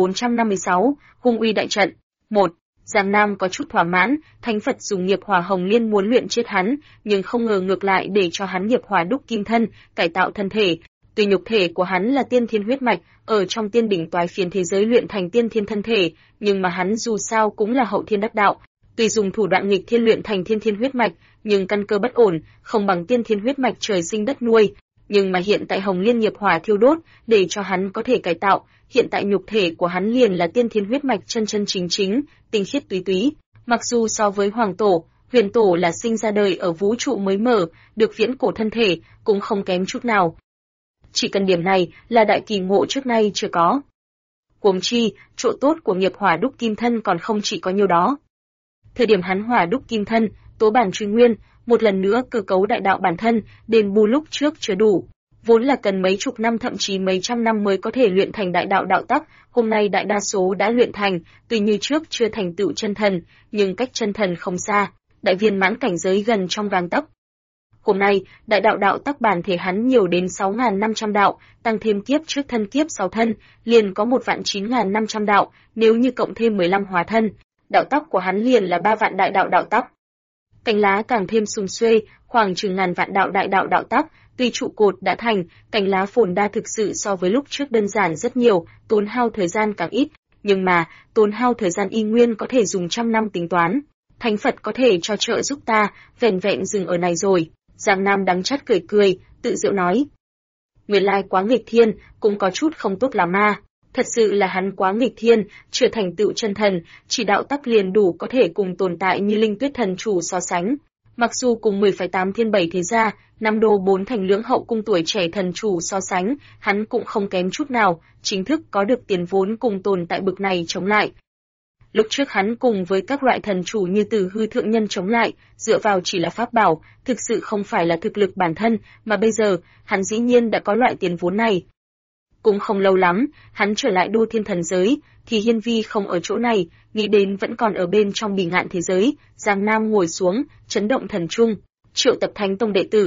1456, hung uy đại trận. 1. Giang Nam có chút thỏa mãn, Thánh Phật dùng nghiệp hỏa hồng liên muốn luyện chết hắn, nhưng không ngờ ngược lại để cho hắn nghiệp hỏa đúc kim thân, cải tạo thân thể. Tuy nhục thể của hắn là tiên thiên huyết mạch, ở trong tiên đỉnh toái phiến thế giới luyện thành tiên thiên thân thể, nhưng mà hắn dù sao cũng là hậu thiên đắc đạo. Tuy dùng thủ đoạn nghịch thiên luyện thành tiên thiên huyết mạch, nhưng căn cơ bất ổn, không bằng tiên thiên huyết mạch trời sinh đất nuôi. Nhưng mà hiện tại hồng liên nghiệp hỏa thiêu đốt, để cho hắn có thể cải tạo, hiện tại nhục thể của hắn liền là tiên thiên huyết mạch chân chân chính chính, tinh khiết túy túy. Mặc dù so với Hoàng Tổ, Huyền Tổ là sinh ra đời ở vũ trụ mới mở, được viễn cổ thân thể, cũng không kém chút nào. Chỉ cần điểm này là đại kỳ ngộ trước nay chưa có. Huống chi, chỗ tốt của nghiệp hỏa đúc kim thân còn không chỉ có nhiêu đó. Thời điểm hắn hỏa đúc kim thân, tố bản truy nguyên, một lần nữa cơ cấu đại đạo bản thân, đền bù lúc trước chưa đủ. Vốn là cần mấy chục năm thậm chí mấy trăm năm mới có thể luyện thành đại đạo đạo tắc, hôm nay đại đa số đã luyện thành, tuy như trước chưa thành tựu chân thần, nhưng cách chân thần không xa, đại viên mãn cảnh giới gần trong gang tấc. Hôm nay, đại đạo đạo tắc bản thể hắn nhiều đến 6.500 đạo, tăng thêm kiếp trước thân kiếp 6 thân, liền có 1.9.500 đạo, nếu như cộng thêm 15 hóa thân, đạo tắc của hắn liền là 3 vạn đại đạo đạo tắc. Cánh lá càng thêm sum xuê, khoảng chừng ngàn vạn đạo đại đạo đạo tắc, tuy trụ cột đã thành, cánh lá phồn đa thực sự so với lúc trước đơn giản rất nhiều, tốn hao thời gian càng ít, nhưng mà, tốn hao thời gian y nguyên có thể dùng trăm năm tính toán. Thánh Phật có thể cho trợ giúp ta, vẻn vẹn dừng ở này rồi. Giang Nam đắng chát cười cười, tự giễu nói. Nguyên lai quá nghịch thiên, cũng có chút không tốt là ma. Thật sự là hắn quá nghịch thiên, chưa thành tựu chân thần, chỉ đạo tắc liền đủ có thể cùng tồn tại như Linh Tuyết thần chủ so sánh. Mặc dù cùng 10,8 thiên 7 thế gia, 5 đô 4 thành lưỡng hậu cung tuổi trẻ thần chủ so sánh, hắn cũng không kém chút nào, chính thức có được tiền vốn cùng tồn tại bực này chống lại. Lúc trước hắn cùng với các loại thần chủ như Từ Hư thượng nhân chống lại, dựa vào chỉ là pháp bảo, thực sự không phải là thực lực bản thân, mà bây giờ, hắn dĩ nhiên đã có loại tiền vốn này. Cũng không lâu lắm, hắn trở lại Đô Thiên Thần giới, thì Hiên Vi không ở chỗ này, nghĩ đến vẫn còn ở bên trong Bỉ Ngạn thế giới. Giang Nam ngồi xuống, chấn động thần trung, triệu tập Thánh Tông đệ tử.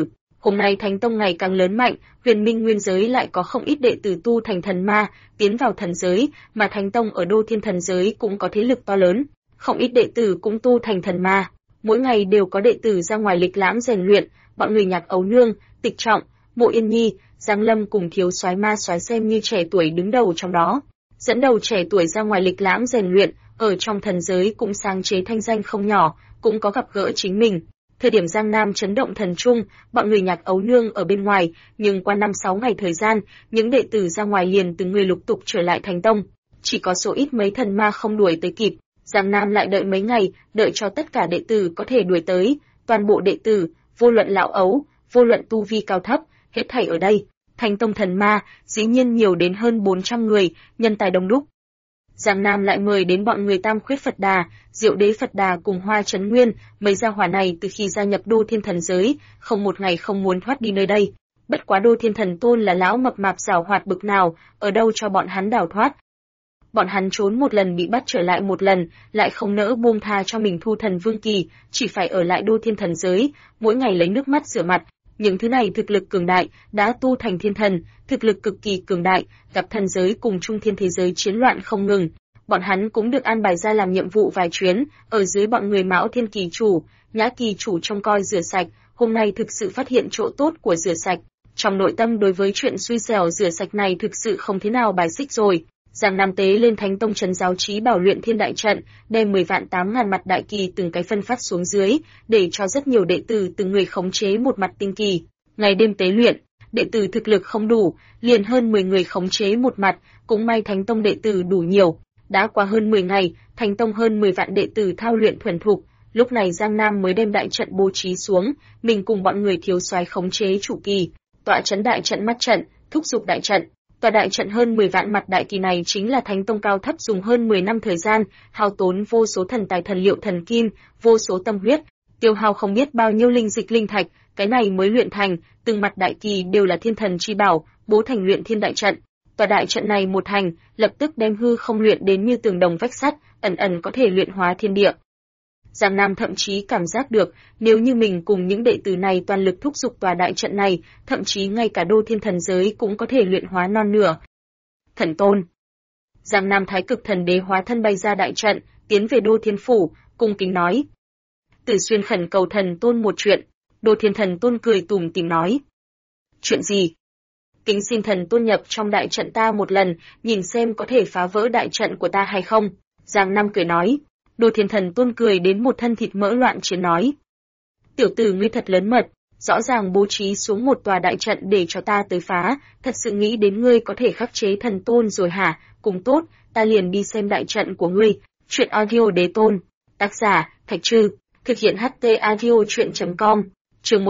Hôm nay Thánh Tông ngày càng lớn mạnh, Huyền Minh Nguyên giới lại có không ít đệ tử tu thành thần ma, tiến vào thần giới, mà Thánh Tông ở Đô Thiên thần giới cũng có thế lực to lớn, không ít đệ tử cũng tu thành thần ma. Mỗi ngày đều có đệ tử ra ngoài lịch lãm rèn luyện, bọn người Nhạc Ấu Nương, Tịch Trọng, Mộ Yên Nhi, Giang Lâm cùng Thiếu Soái Ma Soái xem như trẻ tuổi đứng đầu trong đó. Dẫn đầu trẻ tuổi ra ngoài lịch lãm rèn luyện, ở trong thần giới cũng sáng chế thanh danh không nhỏ, cũng có gặp gỡ chính mình. Thời điểm Giang Nam chấn động thần trung, bọn người Nhạc Ấu Nương ở bên ngoài, nhưng qua 5-6 ngày thời gian, những đệ tử ra ngoài liền từng người lục tục trở lại Thánh Tông. Chỉ có số ít mấy thần ma không đuổi tới kịp, Giang Nam lại đợi mấy ngày, đợi cho tất cả đệ tử có thể đuổi tới, toàn bộ đệ tử, vô luận lão ấu, vô luận tu vi cao thấp, hết thảy ở đây. Thánh Tông thần ma, dĩ nhiên nhiều đến hơn 400 người, nhân tài đông đúc. Giang Nam lại mời đến bọn người Tam Khuyết Phật Đà, Diệu Đế Phật Đà cùng Hoa Chấn Nguyên, mấy gia hỏa này từ khi gia nhập Đô Thiên thần giới, không một ngày không muốn thoát đi nơi đây. Bất quá Đô Thiên thần tôn là lão mập mạp giàu hoạt bực nào, ở đâu cho bọn hắn đào thoát. Bọn hắn trốn một lần bị bắt trở lại một lần, lại không nỡ buông tha cho mình thu thần vương kỳ, chỉ phải ở lại Đô Thiên thần giới, mỗi ngày lấy nước mắt rửa mặt. Những thứ này thực lực cường đại, đã tu thành thiên thần, thực lực cực kỳ cường đại, gặp thần giới cùng trung thiên thế giới chiến loạn không ngừng. Bọn hắn cũng được an bài ra làm nhiệm vụ vài chuyến, ở dưới bọn người Mão Thiên Kỳ chủ, Nhã Kỳ chủ trông coi rửa sạch, hôm nay thực sự phát hiện chỗ tốt của rửa sạch. Trong nội tâm đối với chuyện xui xẻo rửa sạch này thực sự không thế nào bài xích rồi. Giang Nam tế lên Thánh Tông trấn giáo trí bảo luyện thiên đại trận, đem 10 vạn 8.000 mặt đại kỳ từng cái phân phát xuống dưới, để cho rất nhiều đệ tử từng người khống chế một mặt tinh kỳ. Ngày đêm tế luyện, đệ tử thực lực không đủ, liền hơn 10 người khống chế một mặt, cũng may Thánh Tông đệ tử đủ nhiều. Đã qua hơn 10 ngày, Thánh Tông hơn 10 vạn đệ tử thao luyện thuần thục, lúc này Giang Nam mới đem đại trận bố trí xuống, mình cùng bọn người Thiếu Soái khống chế chủ kỳ, tọa trấn đại trận mắt trận, thúc giục đại trận. Tòa đại trận hơn 10 vạn mặt đại kỳ này chính là Thánh Tông cao thấp dùng hơn 10 năm thời gian, hao tốn vô số thần tài thần liệu thần kim, vô số tâm huyết, tiêu hao không biết bao nhiêu linh dịch linh thạch, cái này mới luyện thành, từng mặt đại kỳ đều là thiên thần chi bảo, bố thành luyện thiên đại trận. Tòa đại trận này một thành, lập tức đem hư không luyện đến như tường đồng vách sắt, ẩn ẩn có thể luyện hóa thiên địa. Giang Nam thậm chí cảm giác được, nếu như mình cùng những đệ tử này toàn lực thúc giục tòa đại trận này, thậm chí ngay cả Đô Thiên thần giới cũng có thể luyện hóa non nửa. Thần tôn. Giang Nam Thái Cực Thần Đế hóa thân bay ra đại trận, tiến về Đô Thiên phủ, cung kính nói: Tử Xuyên khẩn cầu thần tôn một chuyện. Đô Thiên thần tôn cười tủm tỉm nói: Chuyện gì? Kính xin thần tôn nhập trong đại trận ta một lần, nhìn xem có thể phá vỡ đại trận của ta hay không. Giang Nam cười nói. Đô Thiên thần tôn cười đến một thân thịt mỡ loạn chiến nói: Tiểu tử ngươi thật lớn mật, rõ ràng bố trí xuống một tòa đại trận để cho ta tới phá, thật sự nghĩ đến ngươi có thể khắc chế thần tôn rồi hả? Cùng tốt, ta liền đi xem đại trận của ngươi. Chuyện audio đế tôn. Tác giả, Thạch Trư. Thực hiện HT audio chuyện.com. Chương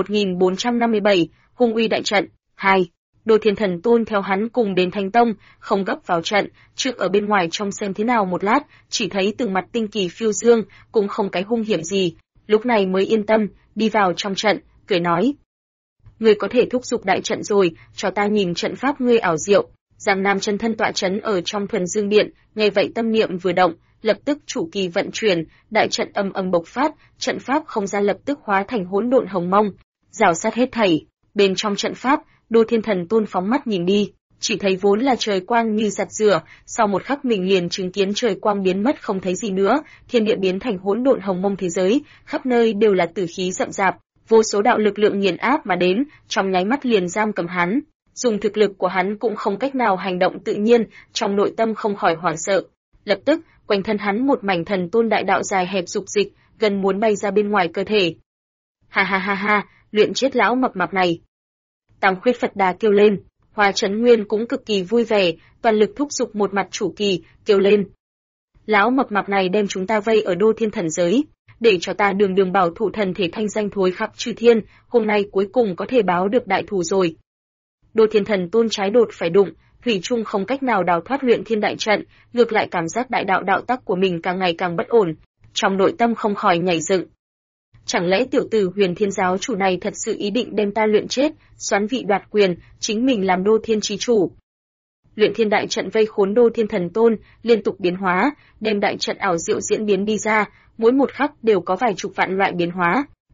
1457, Hung uy đại trận 2. Đô Thiên thần tôn theo hắn cùng đến Thánh Tông, không gấp vào trận, trước ở bên ngoài trông xem thế nào một lát, chỉ thấy từng mặt tinh kỳ phiêu dương, cũng không cái hung hiểm gì, lúc này mới yên tâm, đi vào trong trận, cười nói: Ngươi có thể thúc giục đại trận rồi, cho ta nhìn trận pháp ngươi ảo diệu. Giang Nam chân thân tọa trấn ở trong thuần dương điện, nghe vậy tâm niệm vừa động, lập tức chủ kỳ vận chuyển, đại trận âm âm bộc phát, trận pháp không gian lập tức hóa thành hỗn độn hồng mông, rào sát hết thảy. Bên trong trận pháp, Đô Thiên thần tôn phóng mắt nhìn đi, chỉ thấy vốn là trời quang như giặt rửa, sau một khắc mình liền chứng kiến trời quang biến mất không thấy gì nữa, thiên địa biến thành hỗn độn hồng mông thế giới, khắp nơi đều là tử khí rậm rạp, vô số đạo lực lượng nghiền áp mà đến, trong nháy mắt liền giam cầm hắn. Dùng thực lực của hắn cũng không cách nào hành động tự nhiên, trong nội tâm không khỏi hoảng sợ. Lập tức, quanh thân hắn một mảnh thần tôn đại đạo dài hẹp dục dịch, gần muốn bay ra bên ngoài cơ thể. Ha ha ha ha, luyện chết lão mập mạp này. Tam Khuyết Phật Đà kêu lên, Hoa Chấn Nguyên cũng cực kỳ vui vẻ, toàn lực thúc giục một mặt chủ kỳ, kêu lên: Lão mập mạp này đem chúng ta vây ở Đô Thiên thần giới, để cho ta đường đường bảo thủ thần thể thanh danh thối khắp chư thiên, hôm nay cuối cùng có thể báo được đại thù rồi. Đô Thiên thần tôn trái đột phải đụng, thủy chung không cách nào đào thoát luyện thiên đại trận, ngược lại cảm giác đại đạo đạo tắc của mình càng ngày càng bất ổn, trong nội tâm không khỏi nhảy dựng. Chẳng lẽ tiểu tử Huyền Thiên giáo chủ này thật sự ý định đem ta luyện chết, xoán vị đoạt quyền, chính mình làm Đô Thiên chí chủ? Luyện thiên đại trận vây khốn Đô Thiên thần tôn, liên tục biến hóa, đem đại trận ảo diệu diễn biến đi ra, mỗi một khắc đều có vài chục vạn loại biến hóa.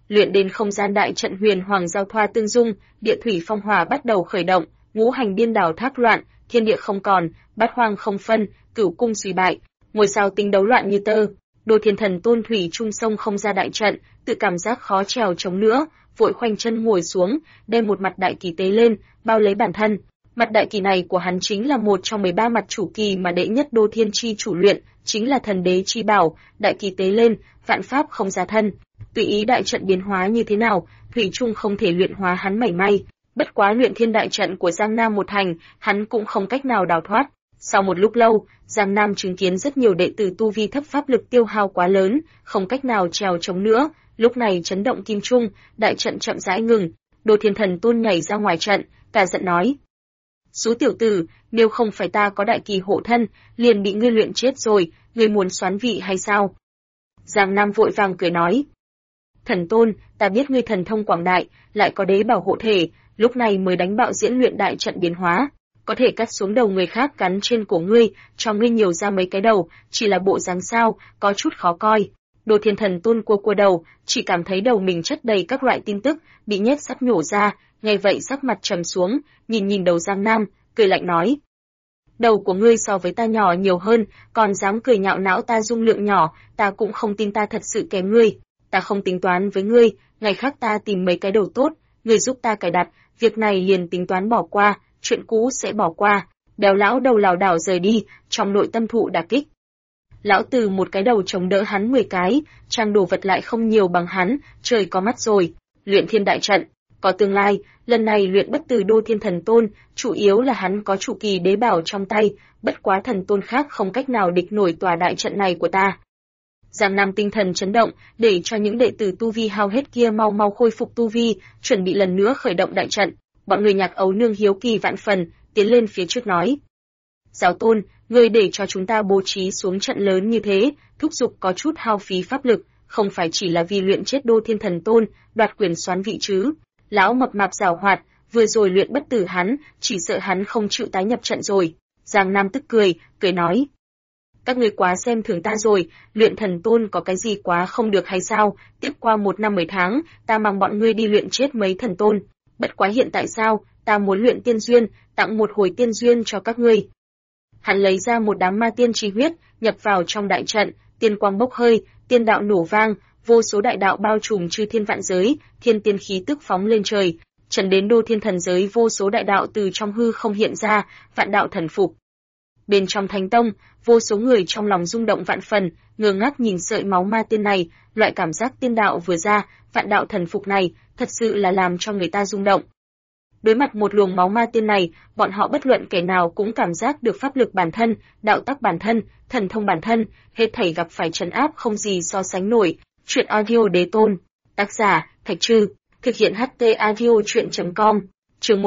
luyện đến không gian đại trận huyền hoàng giao thoa tương dung, địa thủy phong hỏa bắt đầu khởi động, ngũ hành điên đảo thác loạn, thiên địa không còn, bát hoang không phân, cửu cung suy bại, ngôi sao tinh đấu loạn như tơ. Đô Thiên Thần Tôn thủy trung sông không ra đại trận, tự cảm giác khó trèo chống nữa, vội khoanh chân ngồi xuống, đem một mặt đại kỳ tế lên, bao lấy bản thân. Mặt đại kỳ này của hắn chính là một trong 13 mặt chủ kỳ mà đệ nhất Đô Thiên chi chủ luyện, chính là thần đế chi bảo, đại kỳ tế lên, vạn pháp không ra thân. Tùy ý đại trận biến hóa như thế nào, thủy trung không thể luyện hóa hắn mảy may. Bất quá luyện thiên đại trận của Giang Nam một thành, hắn cũng không cách nào đào thoát. Sau một lúc lâu, Giang Nam chứng kiến rất nhiều đệ tử tu vi thấp pháp lực tiêu hao quá lớn, không cách nào trèo chống nữa, lúc này chấn động kim trung, đại trận chậm rãi ngừng. Đô Thiên Thần Tôn nhảy ra ngoài trận, cả giận nói: "Sú tiểu tử, nếu không phải ta có đại kỳ hộ thân, liền bị ngươi luyện chết rồi, ngươi muốn soán vị hay sao?" Giang Nam vội vàng cười nói: "Thần Tôn, ta biết ngươi thần thông quảng đại, lại có đế bảo hộ thể, lúc này mới đánh bạo diễn luyện đại trận biến hóa, có thể cắt xuống đầu người khác cắn trên cổ ngươi, cho ngươi nhiều ra mấy cái đầu, chỉ là bộ dáng sao, có chút khó coi." Đô Thiên Thần Tôn cua đầu, chỉ cảm thấy đầu mình chất đầy các loại tin tức, bị nhét sắp nhổ ra, nghe vậy sắc mặt trầm xuống, nhìn đầu Giang Nam, cười lạnh nói: "Đầu của ngươi so với ta nhỏ nhiều hơn, còn dám cười nhạo não ta dung lượng nhỏ, ta cũng không tin ta thật sự kém ngươi, ta không tính toán với ngươi, ngày khác ta tìm mấy cái đầu tốt, ngươi giúp ta cài đặt, việc này liền tính toán bỏ qua, chuyện cũ sẽ bỏ qua." Béo lão đầu lảo đảo rời đi, trong nội tâm thụ đả kích. Lão Từ một cái đầu chống đỡ hắn 10 cái, trang đồ vật lại không nhiều bằng hắn, trời có mắt rồi. Luyện thiên đại trận, có tương lai, lần này luyện bất từ Đô Thiên Thần Tôn, chủ yếu là hắn có chủ kỳ đế bảo trong tay, bất quá thần tôn khác không cách nào địch nổi tòa đại trận này của ta. Giang Nam tinh thần chấn động, để cho những đệ tử tu vi hao hết kia mau mau khôi phục tu vi, chuẩn bị lần nữa khởi động đại trận. Bọn người Nhạc Ấu Nương hiếu kỳ vạn phần, tiến lên phía trước nói: "Giáo tôn, ngươi để cho chúng ta bố trí xuống trận lớn như thế, thúc giục có chút hao phí pháp lực, không phải chỉ là vì luyện chết Đô Thiên Thần Tôn, đoạt quyền soán vị chứ?" Lão mập mạp giảo hoạt, vừa rồi luyện bất tử hắn, chỉ sợ hắn không chịu tái nhập trận rồi. Giang Nam tức cười nói: "Các ngươi quá xem thường ta rồi, luyện thần tôn có cái gì quá không được hay sao? Tiếp qua 1 năm 10 tháng, ta mang bọn ngươi đi luyện chết mấy thần tôn. Bất quá hiện tại sao, ta muốn luyện tiên duyên, tặng một hồi tiên duyên cho các ngươi." Hắn lấy ra một đám ma tiên chi huyết, nhập vào trong đại trận, tiên quang bốc hơi, tiên đạo nổ vang, vô số đại đạo bao trùm chư thiên vạn giới, thiên tiên khí tức phóng lên trời, trần đến Đô Thiên thần giới, vô số đại đạo từ trong hư không hiện ra, vạn đạo thần phục. Bên trong thánh tông, vô số người trong lòng rung động vạn phần, ngơ ngác nhìn sợi máu ma tiên này, loại cảm giác tiên đạo vừa ra, vạn đạo thần phục này, thật sự là làm cho người ta rung động. Đối mặt một luồng máu ma tiên này, bọn họ bất luận kẻ nào cũng cảm giác được pháp lực bản thân, đạo tắc bản thân, thần thông bản thân, hết thảy gặp phải trấn áp không gì so sánh nổi. Truyện audio đế tôn. Tác giả: Thạch Trư. Thực hiện HT audio truyện.com. Chương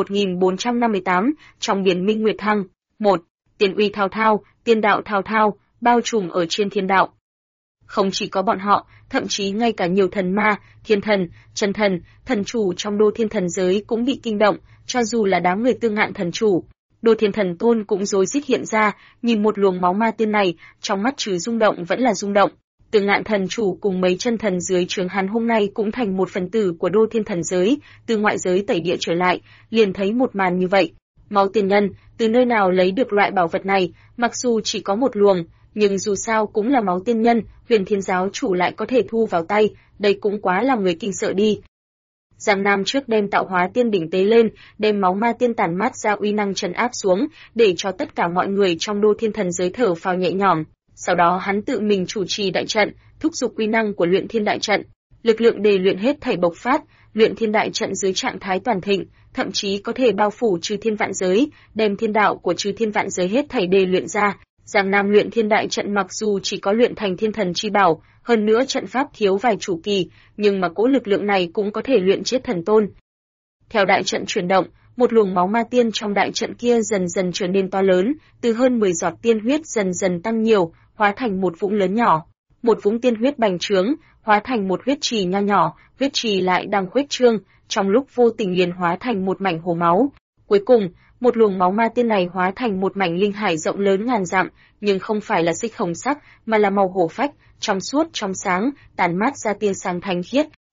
1458, trong biển minh nguyệt thăng. 1. Tiên uy thao thao, tiên đạo thao thao, bao trùm ở trên thiên đạo. Không chỉ có bọn họ, thậm chí ngay cả nhiều thần ma, thiên thần, chân thần, thần chủ trong Đô Thiên thần giới cũng bị kinh động, cho dù là đám người Tương Ngạn thần chủ. Đô Thiên thần tôn cũng rối rít hiện ra, nhìn một luồng máu ma tiên này, trong mắt trừ rung động vẫn là rung động. Tương Ngạn thần chủ cùng mấy chân thần dưới trướng hắn hôm nay cũng thành một phần tử của Đô Thiên thần giới, từ ngoại giới tẩy địa trở lại, liền thấy một màn như vậy. Máu tiên nhân, từ nơi nào lấy được loại bảo vật này, mặc dù chỉ có một luồng, nhưng dù sao cũng là máu tiên nhân, Huyền Thiên giáo chủ lại có thể thu vào tay, đây cũng quá làm người kinh sợ đi. Giang Nam trước đem tạo hóa tiên đỉnh tế lên, đem máu ma tiên tản mát ra uy năng trấn áp xuống, để cho tất cả mọi người trong Đô Thiên thần giới thở phào nhẹ nhõm. Sau đó hắn tự mình chủ trì đại trận, thúc giục uy năng của luyện thiên đại trận, lực lượng đề luyện hết thảy bộc phát, luyện thiên đại trận dưới trạng thái toàn thịnh, thậm chí có thể bao phủ trừ thiên vạn giới, đem thiên đạo của trừ thiên vạn giới hết thảy đề luyện ra. Giang Nam luyện thiên đại trận mặc dù chỉ có luyện thành thiên thần chi bảo, hơn nữa trận pháp thiếu vài chủ kỳ, nhưng mà cỗ lực lượng này cũng có thể luyện chết thần tôn. Theo đại trận chuyển động, một luồng máu ma tiên trong đại trận kia dần dần trở nên to lớn, từ hơn 10 giọt tiên huyết dần dần tăng nhiều, hóa thành một vũng lớn nhỏ. Một vũng tiên huyết bành trướng, hóa thành một huyết trì nho nhỏ, huyết trì lại đang khuếch trương, trong lúc vô tình liền hóa thành một mảnh hồ máu. Cuối cùng, một luồng máu ma tiên này hóa thành một mảnh linh hải rộng lớn ngàn dặm, nhưng không phải là xích hồng sắc, mà là màu hổ phách, trong suốt trong sáng, tản mát ra tia sáng thanh khiết.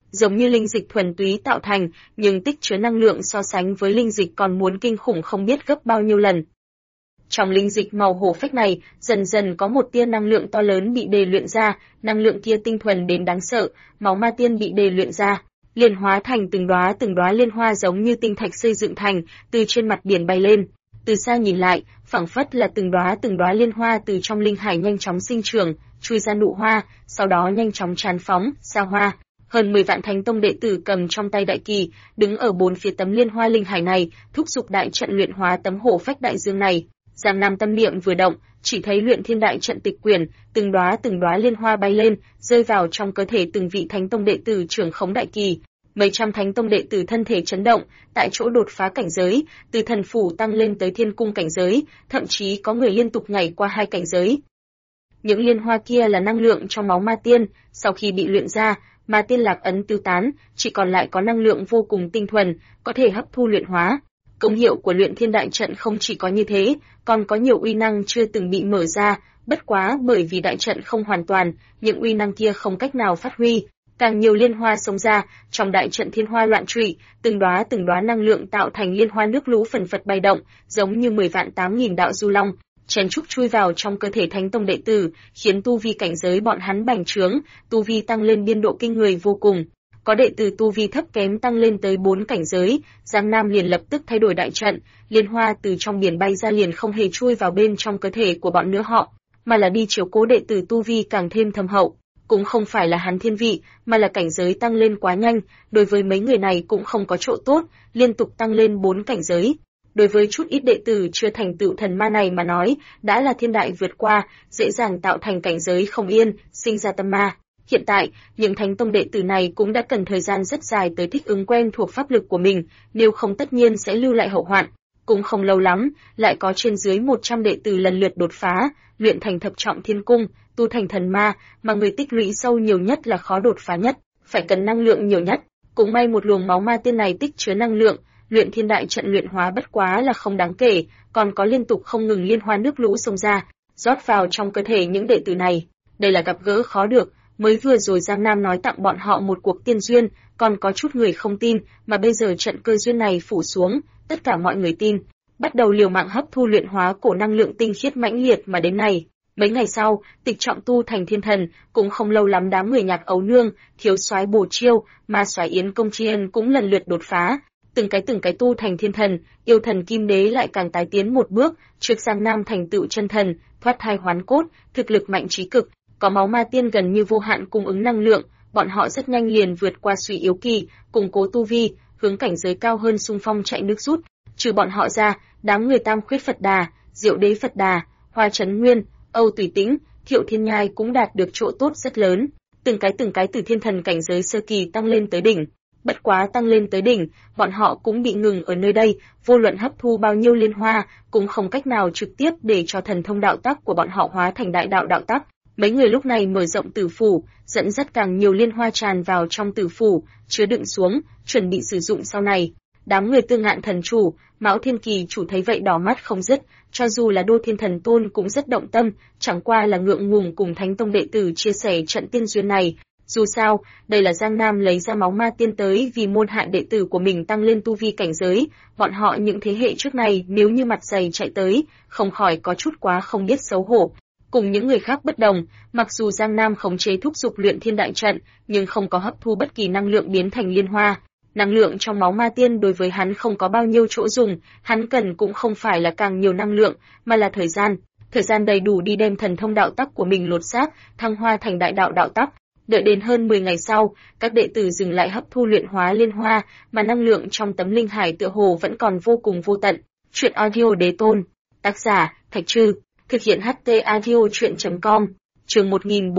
giống như linh dịch thuần túy tạo thành, nhưng tích chứa năng lượng so sánh với linh dịch còn muốn kinh khủng không biết gấp bao nhiêu lần. Trong linh dịch màu hổ phách này, dần dần có một tia năng lượng to lớn bị đề luyện ra, năng lượng kia tinh thuần đến đáng sợ, máu ma tiên bị đề luyện ra, liền hóa thành từng đóa liên hoa giống như tinh thạch xây dựng thành, từ trên mặt biển bay lên. Từ xa nhìn lại, phảng phất là từng đóa liên hoa từ trong linh hải nhanh chóng sinh trưởng, chui ra nụ hoa, sau đó nhanh chóng tràn phóng, ra hoa. Hơn 10 vạn Thánh Tông đệ tử cầm trong tay đại kỳ, đứng ở bốn phía tấm liên hoa linh hải này, thúc giục đại trận luyện hóa tấm hổ phách đại dương này. Giang Nam tâm niệm vừa động, chỉ thấy luyện thiên đại trận tịch quyển, từng đóa liên hoa bay lên, rơi vào trong cơ thể từng vị Thánh Tông đệ tử trưởng khống đại kỳ. Mấy trăm Thánh Tông đệ tử thân thể chấn động, tại chỗ đột phá cảnh giới, từ thần phủ tăng lên tới thiên cung cảnh giới, thậm chí có người liên tục nhảy qua 2 cảnh giới. Những liên hoa kia là năng lượng trong máu ma tiên, sau khi bị luyện ra, ma tiên lạc ấn tiêu tán, chỉ còn lại có năng lượng vô cùng tinh thuần, có thể hấp thu luyện hóa. Công hiệu của luyện thiên đại trận không chỉ có như thế, còn có nhiều uy năng chưa từng bị mở ra, bất quá bởi vì đại trận không hoàn toàn, những uy năng kia không cách nào phát huy. Càng nhiều liên hoa xông ra, trong đại trận thiên hoa loạn trụy, từng đóa năng lượng tạo thành liên hoa nước lũ phần phật bay động, giống như 10 vạn 8.000 đạo du long, chen trúc chui vào trong cơ thể Thánh Tông đệ tử, khiến tu vi cảnh giới bọn hắn bành trướng, tu vi tăng lên biên độ kinh người vô cùng. Có đệ tử tu vi thấp kém tăng lên tới 4 cảnh giới, Giang Nam liền lập tức thay đổi đại trận, liên hoa từ trong biển bay ra liền không hề chui vào bên trong cơ thể của bọn nữa họ, mà là đi chiếu cố đệ tử tu vi càng thêm thâm hậu. Cũng không phải là hắn thiên vị, mà là cảnh giới tăng lên quá nhanh, đối với mấy người này cũng không có chỗ tốt, liên tục tăng lên 4 cảnh giới. Đối với chút ít đệ tử chưa thành tựu thần ma này mà nói, đã là thiên đại vượt qua, dễ dàng tạo thành cảnh giới không yên, sinh ra tâm ma. Hiện tại, những Thánh Tông đệ tử này cũng đã cần thời gian rất dài tới thích ứng quen thuộc pháp lực của mình, nếu không tất nhiên sẽ lưu lại hậu hoạn. Cũng không lâu lắm, lại có trên dưới 100 đệ tử lần lượt đột phá, luyện thành thập trọng thiên cung, tu thành thần ma, mà người tích lũy sâu nhiều nhất là khó đột phá nhất, phải cần năng lượng nhiều nhất. Cũng may một luồng máu ma tiên này tích chứa năng lượng, luyện thiên đại trận luyện hóa bất quá là không đáng kể, còn có liên tục không ngừng liên hoa nước lũ xông ra, rót vào trong cơ thể những đệ tử này. Đây là gặp gỡ khó được, mới vừa rồi Giang Nam nói tặng bọn họ một cuộc tiên duyên, còn có chút người không tin, mà bây giờ trận cơ duyên này phủ xuống, tất cả mọi người tin, bắt đầu liều mạng hấp thu luyện hóa cổ năng lượng tinh khiết mãnh liệt mà đến này. Mấy ngày sau, Tịch Trọng tu thành thiên thần, cũng không lâu lắm đám người Nhạc Ấu Nương, Thiếu soái Bồ Chiêu, Ma soái Yến Công Chiên cũng lần lượt đột phá, từng cái tu thành thiên thần, Yêu thần Kim Đế lại càng tái tiến một bước, trước Giang Nam thành tựu chân thần, thoát thai hoán cốt, thực lực mạnh trí cực, có máu ma tiên gần như vô hạn cung ứng năng lượng, bọn họ rất nhanh liền vượt qua suy yếu kỳ, củng cố tu vi, hướng cảnh giới cao hơn xung phong chạy nước rút. Trừ bọn họ ra, đám người Tam Khuyết Phật Đà, Diệu Đế Phật Đà, Hoa Chấn Nguyên, Âu Tùy Tĩnh, Thiệu Thiên Nhai cũng đạt được chỗ tốt rất lớn, từng cái từ thiên thần cảnh giới sơ kỳ tăng lên tới đỉnh. Bất quá tăng lên tới đỉnh, bọn họ cũng bị ngừng ở nơi đây, vô luận hấp thu bao nhiêu liên hoa, cũng không cách nào trực tiếp để cho thần thông đạo tắc của bọn họ hóa thành đại đạo đạo tắc. Mấy người lúc này mở rộng tử phủ, dẫn dắt càng nhiều liên hoa tràn vào trong tử phủ, chứa đựng xuống, chuẩn bị sử dụng sau này. Đám người Tương Ngạn thần chủ, Mão Thiên Kỳ chủ thấy vậy đỏ mắt không dứt, cho dù là Đô Thiên Thần Tôn cũng rất động tâm, chẳng qua là ngượng ngùng cùng Thánh Tông đệ tử chia sẻ trận tiên duyên này. Dù sao, đây là Giang Nam lấy ra máu ma tiên tới vì môn hạ đệ tử của mình tăng lên tu vi cảnh giới, bọn họ những thế hệ trước này nếu như mặt dày chạy tới, không khỏi có chút quá không biết xấu hổ. Cùng những người khác bất đồng, mặc dù Giang Nam khống chế thúc giục luyện thiên đại trận, nhưng không có hấp thu bất kỳ năng lượng biến thành liên hoa. Năng lượng trong máu ma tiên đối với hắn không có bao nhiêu chỗ dùng, hắn cần cũng không phải là càng nhiều năng lượng, mà là thời gian đầy đủ đi đem thần thông đạo tắc của mình lột xác, thăng hoa thành đại đạo đạo tắc. Đợi đến hơn 10 ngày sau, các đệ tử dừng lại hấp thu luyện hóa liên hoa, mà năng lượng trong tấm linh hải tựa hồ vẫn còn vô cùng vô tận. Truyện audio Đế Tôn, tác giả Thạch Trư, thực hiện HT audio truyện.com, chương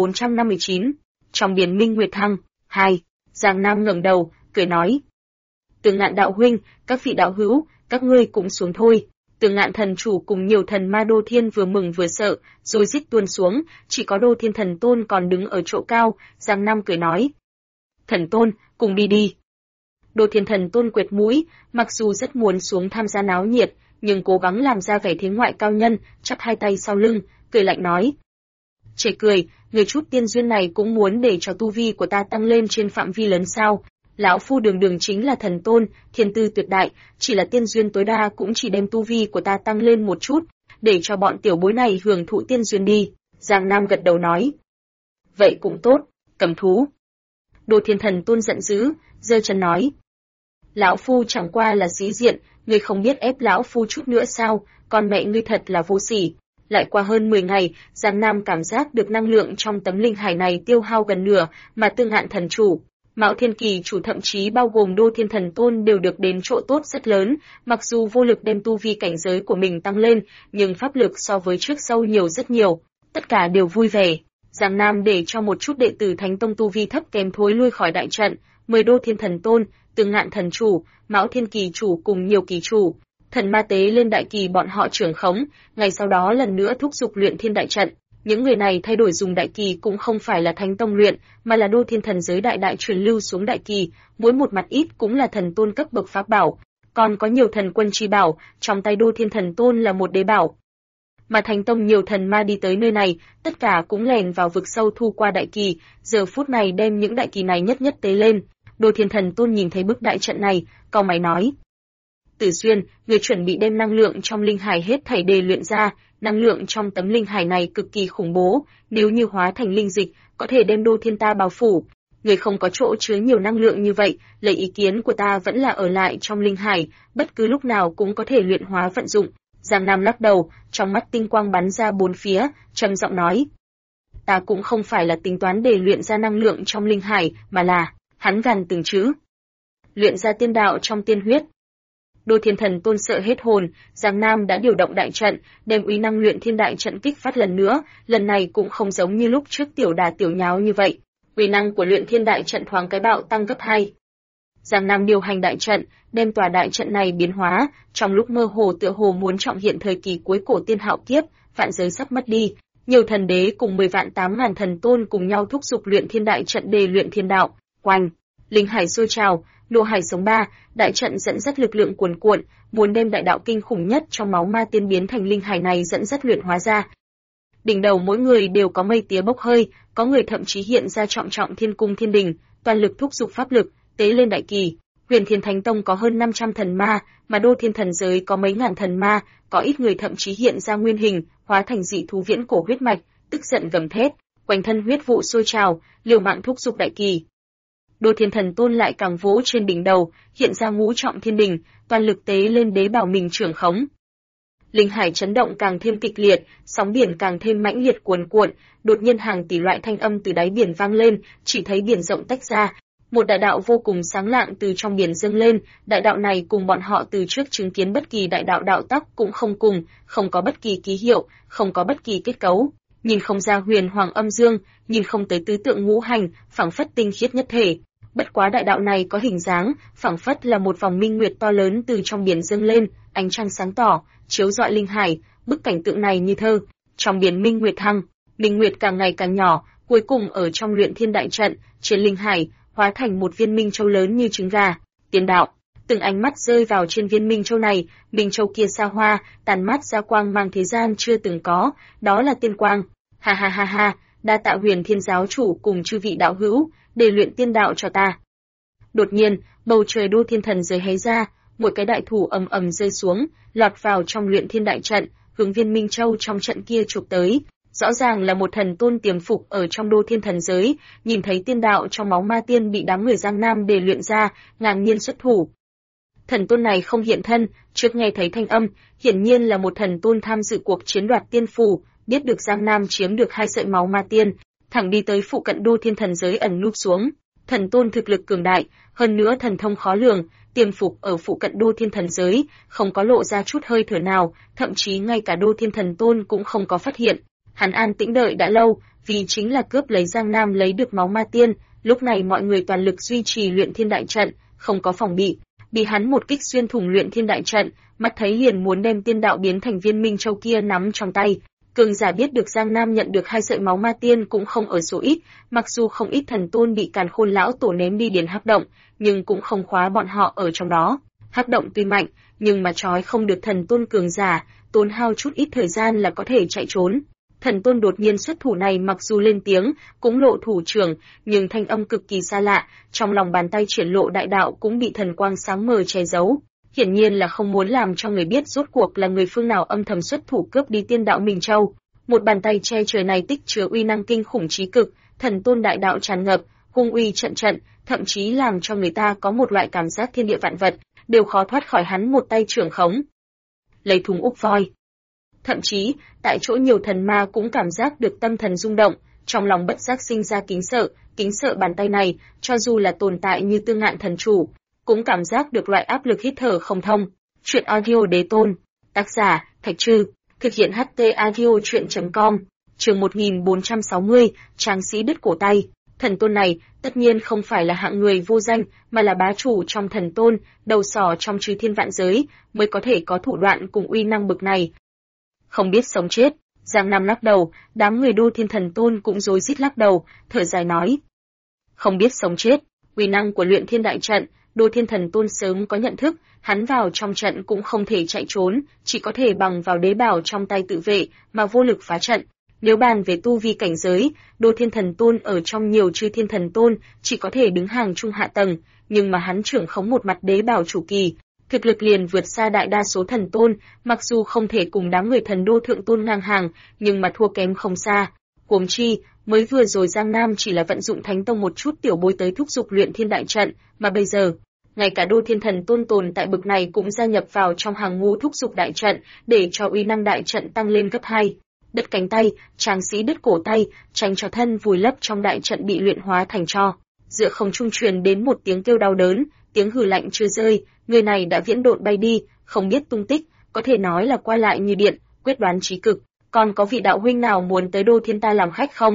1459, trong biển Minh Nguyệt Thăng, 2. Giang Nam ngẩng đầu, cười nói: Tương Ngạn đạo huynh, các vị đạo hữu, các ngươi cũng xuống thôi. Tương Ngạn thần chủ cùng nhiều thần ma Đô Thiên vừa mừng vừa sợ, rồi rít tuôn xuống, chỉ có Đô Thiên thần tôn còn đứng ở chỗ cao. Giang Nam cười nói: Thần tôn, cùng đi đi. Đô Thiên thần tôn quệt mũi, mặc dù rất muốn xuống tham gia náo nhiệt, nhưng cố gắng làm ra vẻ thế ngoại cao nhân, chắp hai tay sau lưng, cười lạnh nói: Chê cười, người chút tiên duyên này cũng muốn để cho tu vi của ta tăng lên trên phạm vi lớn sao? Lão phu đường đường chính là thần tôn, thiên tư tuyệt đại, chỉ là tiên duyên tối đa cũng chỉ đem tu vi của ta tăng lên một chút, để cho bọn tiểu bối này hưởng thụ tiên duyên đi. Giang Nam gật đầu nói. Vậy cũng tốt, cầm thú. Đồ Thiên Thần Tôn giận dữ, giơ chân nói. Lão phu chẳng qua là sĩ diện, ngươi không biết ép lão phu chút nữa sao, con mẹ ngươi thật là vô sỉ. Lại qua hơn 10 ngày, Giang Nam cảm giác được năng lượng trong tấm linh hải này tiêu hao gần nửa, mà Tương Hạn Thần Chủ, Mạo Thiên Kỳ Chủ thậm chí bao gồm Đô Thiên Thần Tôn đều được đến chỗ tốt rất lớn, mặc dù vô lực đem tu vi cảnh giới của mình tăng lên, nhưng pháp lực so với trước sâu nhiều rất nhiều, tất cả đều vui vẻ. Giang Nam để cho một chút đệ tử Thánh Tông tu vi thấp kém thối lui khỏi đại trận, 10 Đô Thiên Thần Tôn, Tương Ngạn Thần Chủ, Mão Thiên Kỳ Chủ cùng nhiều kỳ chủ, thần ma tế lên đại kỳ bọn họ trưởng khống, ngày sau đó lần nữa thúc giục luyện thiên đại trận. Những người này thay đổi dùng đại kỳ cũng không phải là Thánh Tông luyện, mà là Đô Thiên Thần giới đại truyền lưu xuống đại kỳ, mỗi một mặt ít cũng là thần tôn cấp bậc pháp bảo, còn có nhiều thần quân chi bảo, trong tay Đô Thiên Thần Tôn là một đế bảo. Mà Thánh Tông nhiều thần ma đi tới nơi này, tất cả cũng lèn vào vực sâu thu qua đại kỳ, giờ phút này đem những đại kỳ này nhất nhất tế lên. Đô Thiên Thần Tôn nhìn thấy bức đại trận này, cau mày nói: Tử Xuyên, người chuẩn bị đem năng lượng trong linh hải hết thảy đề luyện ra, năng lượng trong tấm linh hải này cực kỳ khủng bố, nếu như hóa thành linh dịch, có thể đem Đô Thiên ta bao phủ. Người không có chỗ chứa nhiều năng lượng như vậy, lấy ý kiến của ta vẫn là ở lại trong linh hải, bất cứ lúc nào cũng có thể luyện hóa vận dụng. Giang Nam lắc đầu, trong mắt tinh quang bắn ra bốn phía, trầm giọng nói: Ta cũng không phải là tính toán để luyện ra năng lượng trong linh hải, mà là, hắn gằn từng chữ, luyện ra tiên đạo trong tiên huyết. Đô Thiên Thần Tôn sợ hết hồn, Giang Nam đã điều động đại trận, đem uy năng luyện thiên đại trận kích phát lần nữa, lần này cũng không giống như lúc trước tiểu đà tiểu nháo như vậy. Uy năng của luyện thiên đại trận thoáng cái bạo tăng gấp 2. Giang Nam điều hành đại trận, đem tòa đại trận này biến hóa, trong lúc mơ hồ tựa hồ muốn trọng hiện thời kỳ cuối cổ tiên hạo kiếp, vạn giới sắp mất đi, nhiều thần đế cùng 10 vạn 8.000 thần tôn cùng nhau thúc giục luyện thiên đại trận để luyện thiên đạo. Oanh, linh hải sôi trào, nộ hải sống ba, đại trận dẫn dắt lực lượng cuồn cuộn, muốn đem đại đạo kinh khủng nhất trong máu ma tiên biến thành linh hải này dẫn dắt luyện hóa ra. Đỉnh đầu mỗi người đều có mây tía bốc hơi, có người thậm chí hiện ra trọng trọng thiên cung thiên đình, toàn lực thúc giục pháp lực, tế lên đại kỳ. Huyền Thiên Thánh Tông có hơn 500 thần ma, mà Đô Thiên Thần giới có mấy ngàn thần ma, có ít người thậm chí hiện ra nguyên hình, hóa thành dị thú viễn cổ huyết mạch, tức giận gầm thét, quanh thân huyết vụ sôi trào, liều mạng thúc giục đại kỳ. Đô Thiên Thần Tôn lại càng vỗ trên đỉnh đầu, hiện ra ngũ trọng thiên đình, toàn lực tế lên đế bảo mình trưởng khống. Linh hải chấn động càng thêm kịch liệt, sóng biển càng thêm mãnh liệt cuồn cuộn, đột nhiên hàng tỷ loại thanh âm từ đáy biển vang lên, chỉ thấy biển rộng tách ra, một đại đạo vô cùng sáng lạng từ trong biển dâng lên, đại đạo này cùng bọn họ từ trước chứng kiến bất kỳ đại đạo đạo tắc cũng không cùng, không có bất kỳ ký hiệu, không có bất kỳ kết cấu, nhìn không ra huyền hoàng âm dương, nhìn không tới tứ tượng ngũ hành, phảng phất tinh khiết nhất thể. Bất quá đại đạo này có hình dáng, phảng phất là một vòng minh nguyệt to lớn từ trong biển dâng lên, ánh trăng sáng tỏ, chiếu rọi linh hải, bức cảnh tượng này như thơ. Trong biển minh nguyệt hằng, minh nguyệt càng ngày càng nhỏ, cuối cùng ở trong luyện thiên đại trận, trên linh hải, hóa thành một viên minh châu lớn như trứng gà. Tiên đạo, từng ánh mắt rơi vào trên viên minh châu này, minh châu kia xa hoa, tàn mát ra quang mang thế gian chưa từng có, đó là tiên quang. Ha ha ha ha, đa tạ Huyền Thiên giáo chủ cùng chư vị đạo hữu, để luyện tiên đạo cho ta. Đột nhiên, bầu trời Đô Thiên Thần giới hé ra, một cái đại thủ ầm ầm rơi xuống, lọt vào trong luyện thiên đại trận, hướng viên minh châu trong trận kia chụp tới. Rõ ràng là một thần tôn tiềm phục ở trong Đô Thiên Thần giới, nhìn thấy tiên đạo trong máu ma tiên bị đám người Giang Nam để luyện ra, ngang nhiên xuất thủ. Thần tôn này không hiện thân, trước nghe thấy thanh âm, hiển nhiên là một thần tôn tham dự cuộc chiến đoạt tiên phù, biết được Giang Nam chiếm được 2 sợi máu ma tiên, thẳng đi tới phụ cận Đô Thiên Thần giới ẩn núp xuống. Thần tôn thực lực cường đại, hơn nữa thần thông khó lường, tiềm phục ở phụ cận Đô Thiên Thần giới, không có lộ ra chút hơi thở nào, thậm chí ngay cả Đô Thiên Thần tôn cũng không có phát hiện. Hắn an tĩnh đợi đã lâu, vì chính là cướp lấy Giang Nam lấy được máu ma tiên, lúc này mọi người toàn lực duy trì luyện thiên đại trận, không có phòng bị, bị hắn một kích xuyên thủng luyện thiên đại trận, mắt thấy liền muốn đem tiên đạo biến thành viên minh châu kia nắm trong tay. Cường giả biết được Giang Nam nhận được 2 sợi máu ma tiên cũng không ở số ít, mặc dù không ít thần tôn bị Càn Khôn lão tổ ném đi điền hắc động, nhưng cũng không khóa bọn họ ở trong đó. Hắc động tuy mạnh, nhưng mà trói không được thần tôn cường giả, tốn hao chút ít thời gian là có thể chạy trốn. Thần tôn đột nhiên xuất thủ này mặc dù lên tiếng, cũng lộ thủ trưởng, nhưng thanh âm cực kỳ xa lạ, trong lòng bàn tay triển lộ đại đạo cũng bị thần quang sáng mờ che giấu. Hiển nhiên là không muốn làm cho người biết rốt cuộc là người phương nào âm thầm xuất thủ cướp đi tiên đạo Minh Châu. Một bàn tay che trời này tích chứa uy năng kinh khủng chí cực, thần tôn đại đạo tràn ngập, hung uy trận trận, thậm chí làm cho người ta có một loại cảm giác thiên địa vạn vật đều khó thoát khỏi hắn một tay trưởng khống. Lấy thùng úp voi. Thậm chí, tại chỗ nhiều thần ma cũng cảm giác được tâm thần rung động, trong lòng bất giác sinh ra kính sợ bàn tay này, cho dù là tồn tại như Tương Ngạn thần chủ, cũng cảm giác được loại áp lực hít thở không thông. Chuyện audio đế tôn, tác giả, Thạch Trư, thực hiện HT audio chuyện.com, chương 1460, tráng sĩ đứt cổ tay. Thần tôn này, tất nhiên không phải là hạng người vô danh, mà là bá chủ trong thần tôn, đầu sỏ trong chư thiên vạn giới, mới có thể có thủ đoạn cùng uy năng bực này. Không biết sống chết, Giang Nam lắc đầu, đám người Đô Thiên Thần Tôn cũng rối rít lắc đầu, thở dài nói. Không biết sống chết, uy năng của Luyện Thiên Đại Trận, Đô Thiên Thần Tôn sớm có nhận thức, hắn vào trong trận cũng không thể chạy trốn, chỉ có thể bằng vào đế bảo trong tay tự vệ, mà vô lực phá trận. Nếu bàn về tu vi cảnh giới, Đô Thiên Thần Tôn ở trong nhiều chư thiên thần tôn, chỉ có thể đứng hàng trung hạ tầng, nhưng mà hắn trưởng khống một mặt đế bảo chủ kỳ, thực lực liền vượt xa đại đa số thần tôn, mặc dù không thể cùng đám người thần đô thượng tôn ngang hàng, nhưng mà thua kém không xa. Huống chi, mới vừa rồi Giang Nam chỉ là vận dụng Thánh Tông một chút tiểu bối tới thúc giục Luyện Thiên Đại Trận, mà bây giờ, ngay cả Đô Thiên Thần Tôn tồn tại bực này cũng gia nhập vào trong hàng ngũ thúc giục đại trận, để cho uy năng đại trận tăng lên gấp 2. Đứt cánh tay, tráng sĩ đứt cổ tay, tránh cho thân vùi lấp trong đại trận bị luyện hóa thành tro. Giữa không trung truyền đến một tiếng kêu đau đớn, tiếng hừ lạnh chưa rơi, người này đã viễn độn bay đi, không biết tung tích, có thể nói là qua lại như điện, quyết đoán chí cực. Còn có vị đạo huynh nào muốn tới Đô Thiên ta làm khách không?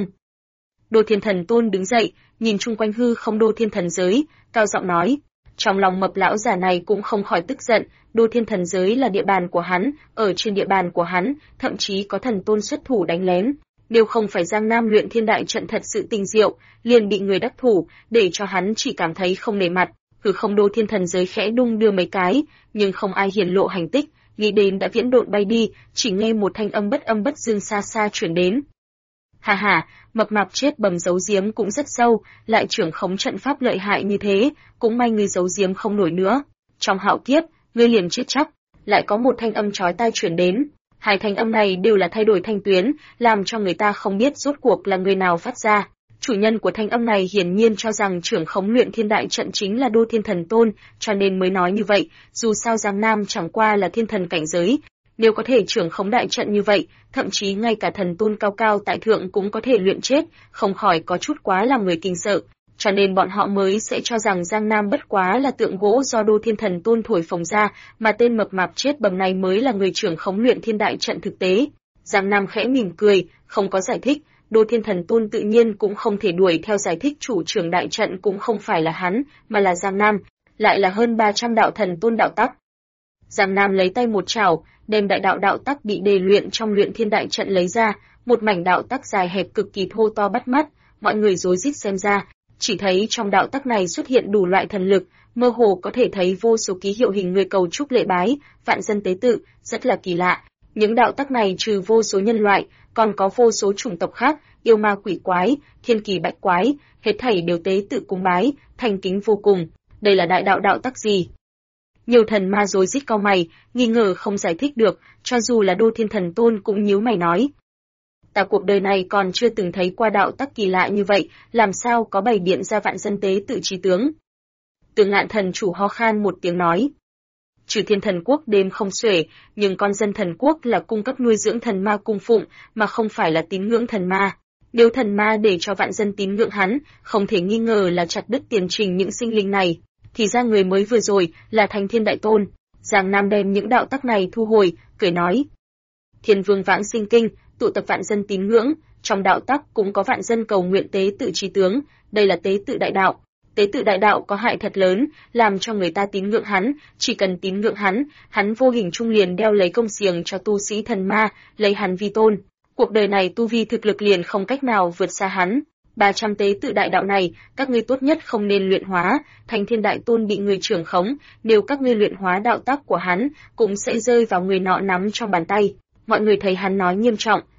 Đô Thiên Thần Tôn đứng dậy, nhìn chung quanh hư không Đô Thiên thần giới, cao giọng nói. Trong lòng mập lão già này cũng không khỏi tức giận, Đô Thiên thần giới là địa bàn của hắn, ở trên địa bàn của hắn, thậm chí có thần tôn xuất thủ đánh lén. Nếu không phải Giang Nam Luyện Thiên Đại Trận thật sự tinh diệu, liền bị người đắc thủ, để cho hắn chỉ cảm thấy không nể mặt. Hư không Đô Thiên thần giới khẽ đung đưa mấy cái, nhưng không ai hiển lộ hành tích, nghĩ đến đã viễn độn bay đi, chỉ nghe một thanh âm bất dương xa xa truyền đến. Hà hà, mập mạp chết bầm giấu giếm cũng rất sâu, lại trưởng khống trận pháp lợi hại như thế, cũng may ngươi giấu giếm không nổi nữa. Trong hạo kiếp, ngươi liền chết chắc. Lại có một thanh âm chói tai truyền đến. Hai thanh âm này đều là thay đổi thanh tuyến, làm cho người ta không biết rốt cuộc là người nào phát ra. Chủ nhân của thanh âm này hiển nhiên cho rằng trưởng khống Luyện Thiên Đại Trận chính là Đô Thiên Thần Tôn, cho nên mới nói như vậy, dù sao Giang Nam chẳng qua là thiên thần cảnh giới. Nếu có thể trưởng khống đại trận như vậy, thậm chí ngay cả thần tôn cao cao tại thượng cũng có thể luyện chết, không khỏi có chút quá làm người kinh sợ. Cho nên bọn họ mới sẽ cho rằng Giang Nam bất quá là tượng gỗ do Đô Thiên Thần Tôn thổi phồng ra, mà tên mập mạp chết bầm này mới là người trưởng khống Luyện Thiên Đại Trận thực tế. Giang Nam khẽ mỉm cười, không có giải thích, Đô Thiên Thần Tôn tự nhiên cũng không thể đuổi theo giải thích chủ trưởng đại trận cũng không phải là hắn, mà là Giang Nam, lại là hơn 300 đạo thần tôn đạo tắc. Giang Nam lấy tay một chảo, đem đại đạo đạo tắc bị đề luyện trong Luyện Thiên Đại Trận lấy ra, một mảnh đạo tắc dài hẹp cực kỳ thô to bắt mắt, mọi người rối rít xem ra, chỉ thấy trong đạo tắc này xuất hiện đủ loại thần lực, mơ hồ có thể thấy vô số ký hiệu hình người cầu chúc lễ bái, vạn dân tế tự, rất là kỳ lạ. Những đạo tắc này trừ vô số nhân loại, còn có vô số chủng tộc khác, yêu ma quỷ quái, thiên kỳ bạch quái, hết thảy đều tế tự cúng bái, thành kính vô cùng. Đây là đại đạo đạo tắc gì? Nhiều thần ma rối rít cau mày, nghi ngờ không giải thích được, cho dù là Đô Thiên Thần Tôn cũng nhíu mày nói. Ta cuộc đời này còn chưa từng thấy qua đạo tắc kỳ lạ như vậy, làm sao có bày biện ra vạn dân tế tự chí tướng. Tương Ngạn thần chủ ho khan một tiếng nói. Trừ Thiên Thần Quốc đêm không xuể, nhưng con dân thần quốc là cung cấp nuôi dưỡng thần ma cung phụng, mà không phải là tín ngưỡng thần ma. Nếu thần ma để cho vạn dân tín ngưỡng hắn, không thể nghi ngờ là chặt đứt tiền trình những sinh linh này. Thì ra người mới vừa rồi là Thánh Thiên Đại Tôn. Giang Nam đem những đạo tắc này thu hồi, cười nói. Thiên Vương vãng sinh kinh, tụ tập vạn dân tín ngưỡng, trong đạo tắc cũng có vạn dân cầu nguyện tế tự chí tướng, đây là tế tự đại đạo. Tế tự đại đạo có hại thật lớn, làm cho người ta tín ngưỡng hắn, chỉ cần tín ngưỡng hắn vô hình trung liền đeo lấy công xiềng cho tu sĩ thần ma, lấy hắn vi tôn. Cuộc đời này tu vi thực lực liền không cách nào vượt xa hắn. 300 tế tự đại đạo này, các ngươi tốt nhất không nên luyện hóa, Thánh Thiên Đại Tôn bị người trưởng khống, nếu các ngươi luyện hóa đạo tắc của hắn, cũng sẽ rơi vào người nọ nắm trong bàn tay. Mọi người thấy hắn nói nghiêm trọng,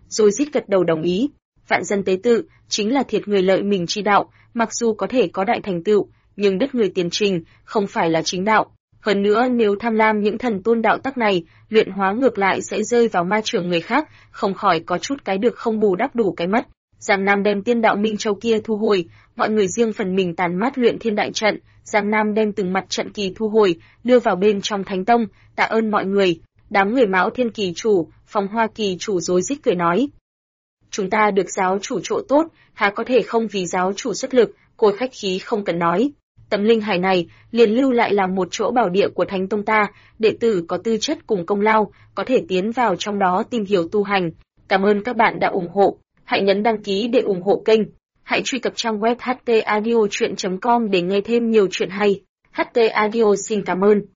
Rồi rít gật đầu đồng ý. Vạn dân tế tự chính là thiệt người lợi mình chi đạo, mặc dù có thể có đại thành tựu, nhưng đứt người tiền trình không phải là chính đạo. Hơn nữa nếu tham lam những thần tôn đạo tắc này, luyện hóa ngược lại sẽ rơi vào ma trưởng người khác, không khỏi có chút cái được không bù đắp đủ cái mất. Giang Nam đem tiên đạo Minh Châu kia thu hồi, mọi người riêng phần mình tàn mát luyện thiên đại trận. Giang Nam đem từng mặt trận kỳ thu hồi, đưa vào bên trong Thánh Tông, tạ ơn mọi người. Đám người Mão Thiên kỳ chủ, Phong Hoa kỳ chủ rối rít cười nói: chúng ta được giáo chủ chỗ tốt, há có thể không vì giáo chủ xuất lực, côi khách khí không cần nói. Tấm linh hải này liền lưu lại làm một chỗ bảo địa của Thánh Tông ta, đệ tử có tư chất cùng công lao, có thể tiến vào trong đó tìm hiểu tu hành. Cảm ơn các bạn đã ủng hộ, hãy nhấn đăng ký để ủng hộ kênh. Hãy truy cập trang web htaudio.com để nghe thêm nhiều chuyện hay. HT Audio xin cảm ơn.